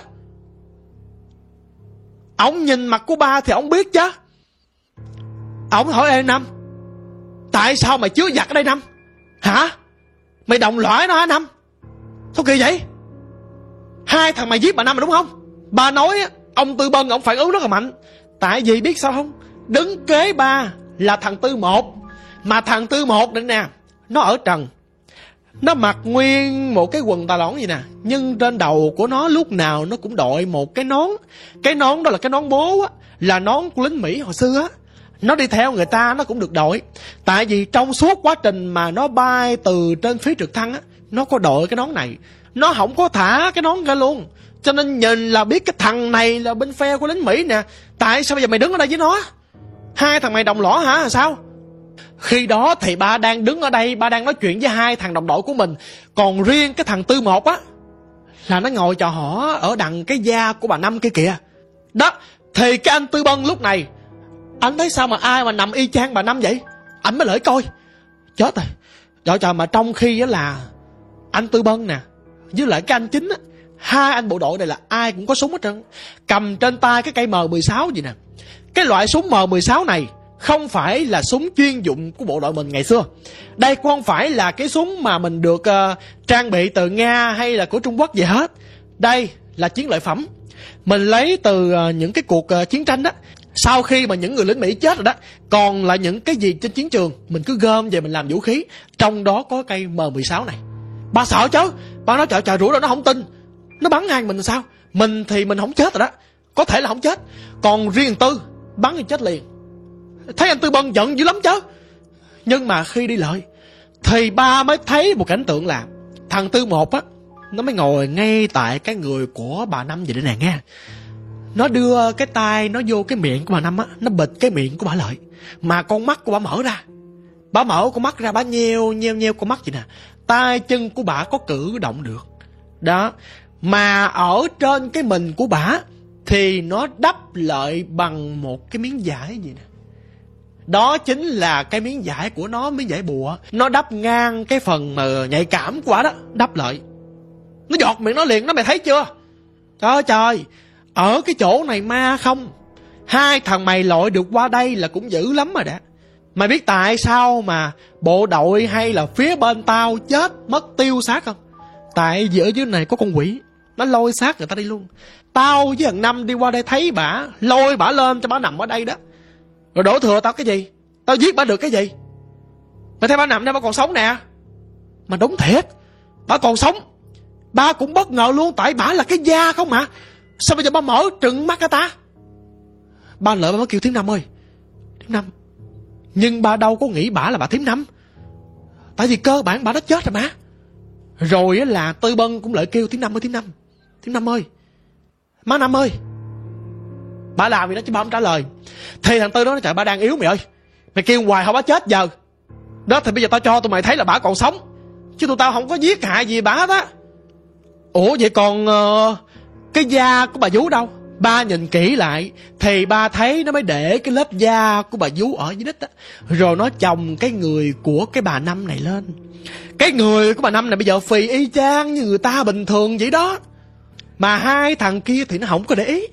Ổng nhìn mặt của ba thì ổng biết chứ. Ổng hỏi: ê Năm, tại sao mày chứa giặc ở đây Năm? Hả? Mày đồng lõi nó hả Năm? Sao kỳ vậy? Hai thằng mày giết bà Năm mà đúng không? Ba nói ông Tư Bân ông phản ứng rất là mạnh. Tại vì biết sao không? Đứng kế ba là thằng Tư Một. Mà thằng Tư Một này nè, nó ở trần, nó mặc nguyên một cái quần tà lõn gì nè, nhưng trên đầu của nó lúc nào nó cũng đội một cái nón. Cái nón đó là cái nón bố á, là nón của lính Mỹ hồi xưa á. Nó đi theo người ta nó cũng được đội. Tại vì trong suốt quá trình mà nó bay từ trên phía trực thăng á, nó có đội cái nón này. Nó không có thả cái nón ra luôn. Cho nên nhìn là biết cái thằng này là bên phe của lính Mỹ nè. Tại sao bây giờ mày đứng ở đây với nó? Hai thằng mày đồng lõa hả? Sao? Khi đó thì ba đang đứng ở đây, ba đang nói chuyện với hai thằng đồng đội của mình. Còn riêng cái thằng Tư Một á là nó ngồi chò hỏ ở đằng cái da của bà Năm kia kìa. Đó, thì cái anh Tư Bân lúc này, anh thấy sao mà ai mà nằm y chang bà Năm vậy? Anh mới lỡ coi. Chết rồi. Trời trời, mà trong khi đó là anh Tư Bân nè, với lại cái anh Chính á, hai anh bộ đội này là ai cũng có súng hết trơn. Cầm trên tay cái cây M mười sáu gì nè. Cái loại súng M mười sáu này không phải là súng chuyên dụng của bộ đội mình ngày xưa. Đây cũng không phải là cái súng mà mình được uh, trang bị từ Nga hay là của Trung Quốc gì hết. Đây là chiến lợi phẩm. Mình lấy từ uh, những cái cuộc uh, chiến tranh đó. Sau khi mà những người lính Mỹ chết rồi đó, còn là những cái gì trên chiến trường mình cứ gom về mình làm vũ khí. Trong đó có cây M mười sáu này. Bà sợ chứ. Bà nói trời trời rủi rồi nó không tin. Nó bắn ngang mình sao? Mình thì mình không chết rồi đó. Có thể là không chết. Còn riêng Tư bắn thì chết liền. Thấy anh Tư Bân giận dữ lắm chứ. Nhưng mà khi đi lợi thì ba mới thấy một cảnh tượng là thằng Tư Một á, nó mới ngồi ngay tại cái người của bà Năm vậy đây nè nghe. Nó đưa cái tay nó vô cái miệng của bà Năm á, nó bịt cái miệng của bà lại. Mà con mắt của bà mở ra. Bà mở con mắt ra, bà nheo nheo nheo con mắt vậy nè. Tay chân của bà có cử động được. Đó. Mà ở trên cái mình của bà thì nó đắp lại bằng một cái miếng vải gì nè. Đó chính là cái miếng vải của nó, miếng vải bùa. Nó đắp ngang cái phần mà nhạy cảm của bà đó, đắp lại. Nó giọt miệng nó liền, nó mày thấy chưa? Trời ơi trời, ở cái chỗ này ma không? Hai thằng mày lội được qua đây là cũng dữ lắm rồi đã. Mày biết tại sao mà bộ đội hay là phía bên tao chết mất tiêu xác không? Tại vì ở dưới này có con quỷ, nó lôi xác người ta đi luôn. Tao với thằng Năm đi qua đây thấy bả, lôi bả lên cho bả nằm ở đây đó. Rồi đổ thừa tao cái gì? Tao giết bả được cái gì? Mày thấy bả nằm đây bả còn sống nè. Mà đúng thiệt, bả còn sống. Ba cũng bất ngờ luôn, tại bả là cái da không mà. Sao bây giờ ba mở trừng mắt hả ta? Ba lợi ba mới kêu Thím Năm ơi, Thím Năm. Nhưng ba đâu có nghĩ bả là bà Thím Năm. Tại vì cơ bản bả đã chết rồi mà. Rồi là Tư Bân cũng lại kêu Thím Năm ơi, Thím Năm, Thím Năm ơi, má Năm ơi. Bà làm gì đó chứ bà không trả lời. Thì thằng Tư đó nó trời bà đang yếu mày ơi. Mày kêu hoài không bả chết giờ. Đó thì bây giờ tao cho tụi mày thấy là bả còn sống. Chứ tụi tao không có giết hại gì bả hết á. Ủa vậy còn uh, cái da của bà vú đâu? Ba nhìn kỹ lại thì ba thấy nó mới để cái lớp da của bà vú ở dưới đít á. Rồi nó chồng cái người của cái bà Năm này lên. Cái người của bà Năm này bây giờ phì y chang như người ta bình thường vậy đó. Mà hai thằng kia thì nó không có để ý.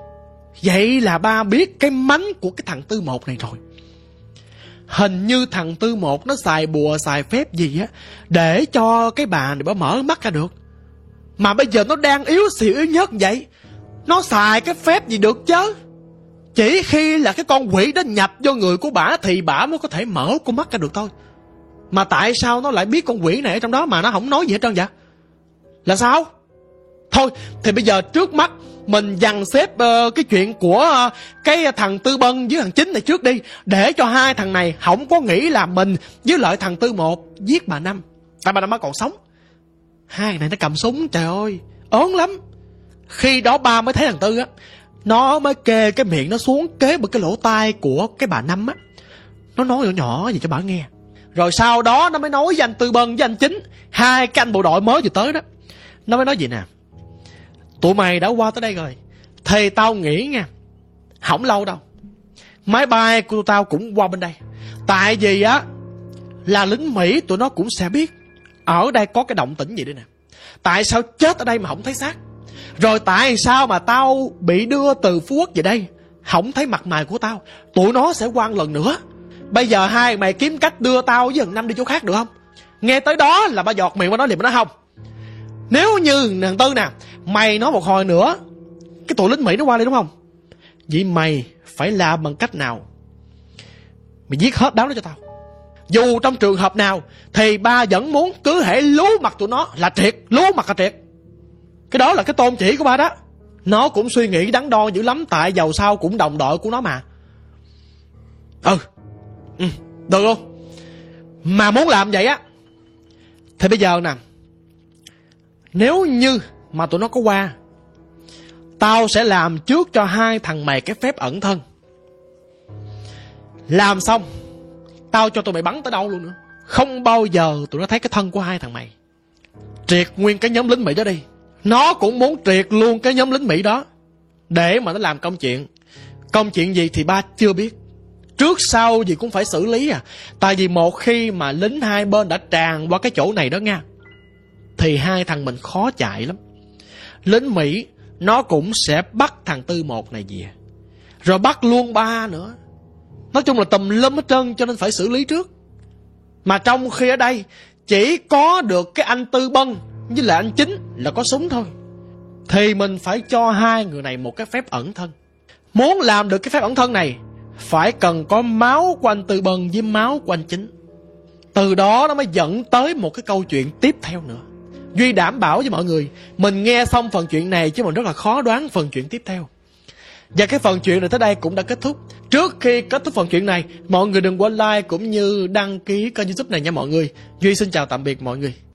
Vậy là ba biết cái mánh của cái thằng Tư Một này rồi. Hình như thằng Tư Một nó xài bùa xài phép gì á để cho cái bà này bà mở mắt ra được. Mà bây giờ nó đang yếu xìu yếu nhất vậy, nó xài cái phép gì được chứ? Chỉ khi là cái con quỷ đó nhập vô người của bả thì bả mới có thể mở con mắt ra được thôi. Mà tại sao nó lại biết con quỷ này ở trong đó mà nó không nói gì hết trơn vậy? Là sao? Thôi thì bây giờ trước mắt mình dằn xếp uh, cái chuyện của uh, cái thằng Tư Bân với thằng Chính này trước đi, để cho hai thằng này không có nghĩ là mình với lại thằng Tư Một giết bà Năm. Tại bà Năm mới còn sống. Hai này nó cầm súng, trời ơi, ớn lắm. Khi đó ba mới thấy thằng Tư á, nó mới kê cái miệng nó xuống kế bên cái lỗ tai của cái bà Năm á. Nó nói nhỏ nhỏ gì cho bà nghe. Rồi sau đó nó mới nói với anh Tư Bân với anh Chính, hai cái anh bộ đội mới vừa tới đó. Nó mới nói gì nè: tụi mày đã qua tới đây rồi thì tao nghĩ nha, không lâu đâu máy bay của tụi tao cũng qua bên đây. Tại vì á là lính Mỹ tụi nó cũng sẽ biết ở đây có cái động tĩnh gì đây nè. Tại sao chết ở đây mà không thấy xác? Rồi tại sao mà tao bị đưa từ Phú Quốc về đây không thấy mặt mày của tao? Tụi nó sẽ qua lần nữa. Bây giờ hai mày kiếm cách đưa tao với thằng Năm đi chỗ khác được không? Nghe tới đó là ba giọt miệng, ba nói liền, ba nói không. Nếu như thằng Tư nè, mày nói một hồi nữa cái tụi lính Mỹ nó qua đây đúng không? Vậy mày phải làm bằng cách nào? Mày giết hết đám đó cho tao. Dù trong trường hợp nào thì ba vẫn muốn cứ hễ lú mặt tụi nó là triệt, lú mặt là triệt. Cái đó là cái tôn chỉ của ba đó. Nó cũng suy nghĩ đắn đo dữ lắm, tại dầu sao cũng đồng đội của nó mà. Ừ, ừ được luôn. Mà muốn làm vậy á thì bây giờ nè, nếu như mà tụi nó có qua, tao sẽ làm trước cho hai thằng mày cái phép ẩn thân. Làm xong tao cho tụi mày bắn tới đâu luôn nữa, không bao giờ tụi nó thấy cái thân của hai thằng mày. Triệt nguyên cái nhóm lính Mỹ đó đi. Nó cũng muốn triệt luôn cái nhóm lính Mỹ đó để mà nó làm công chuyện. Công chuyện gì thì ba chưa biết, trước sau gì cũng phải xử lý à. Tại vì một khi mà lính hai bên đã tràn qua cái chỗ này đó nha, thì hai thằng mình khó chạy lắm. Lính Mỹ nó cũng sẽ bắt thằng Tư Một này về, rồi bắt luôn ba nữa. Nói chung là tùm lum hết trơn, cho nên phải xử lý trước. Mà trong khi ở đây chỉ có được cái anh Tư Bân với lại anh Chính là có súng thôi, thì mình phải cho hai người này một cái phép ẩn thân. Muốn làm được cái phép ẩn thân này phải cần có máu của anh Tư Bân với máu của anh Chính. Từ đó nó mới dẫn tới một cái câu chuyện tiếp theo nữa. Duy đảm bảo với mọi người, mình nghe xong phần chuyện này chứ mình rất là khó đoán phần chuyện tiếp theo. Và cái phần chuyện này tới đây cũng đã kết thúc. Trước khi kết thúc phần chuyện này, mọi người đừng quên like cũng như đăng ký kênh YouTube này nha mọi người. Duy xin chào tạm biệt mọi người.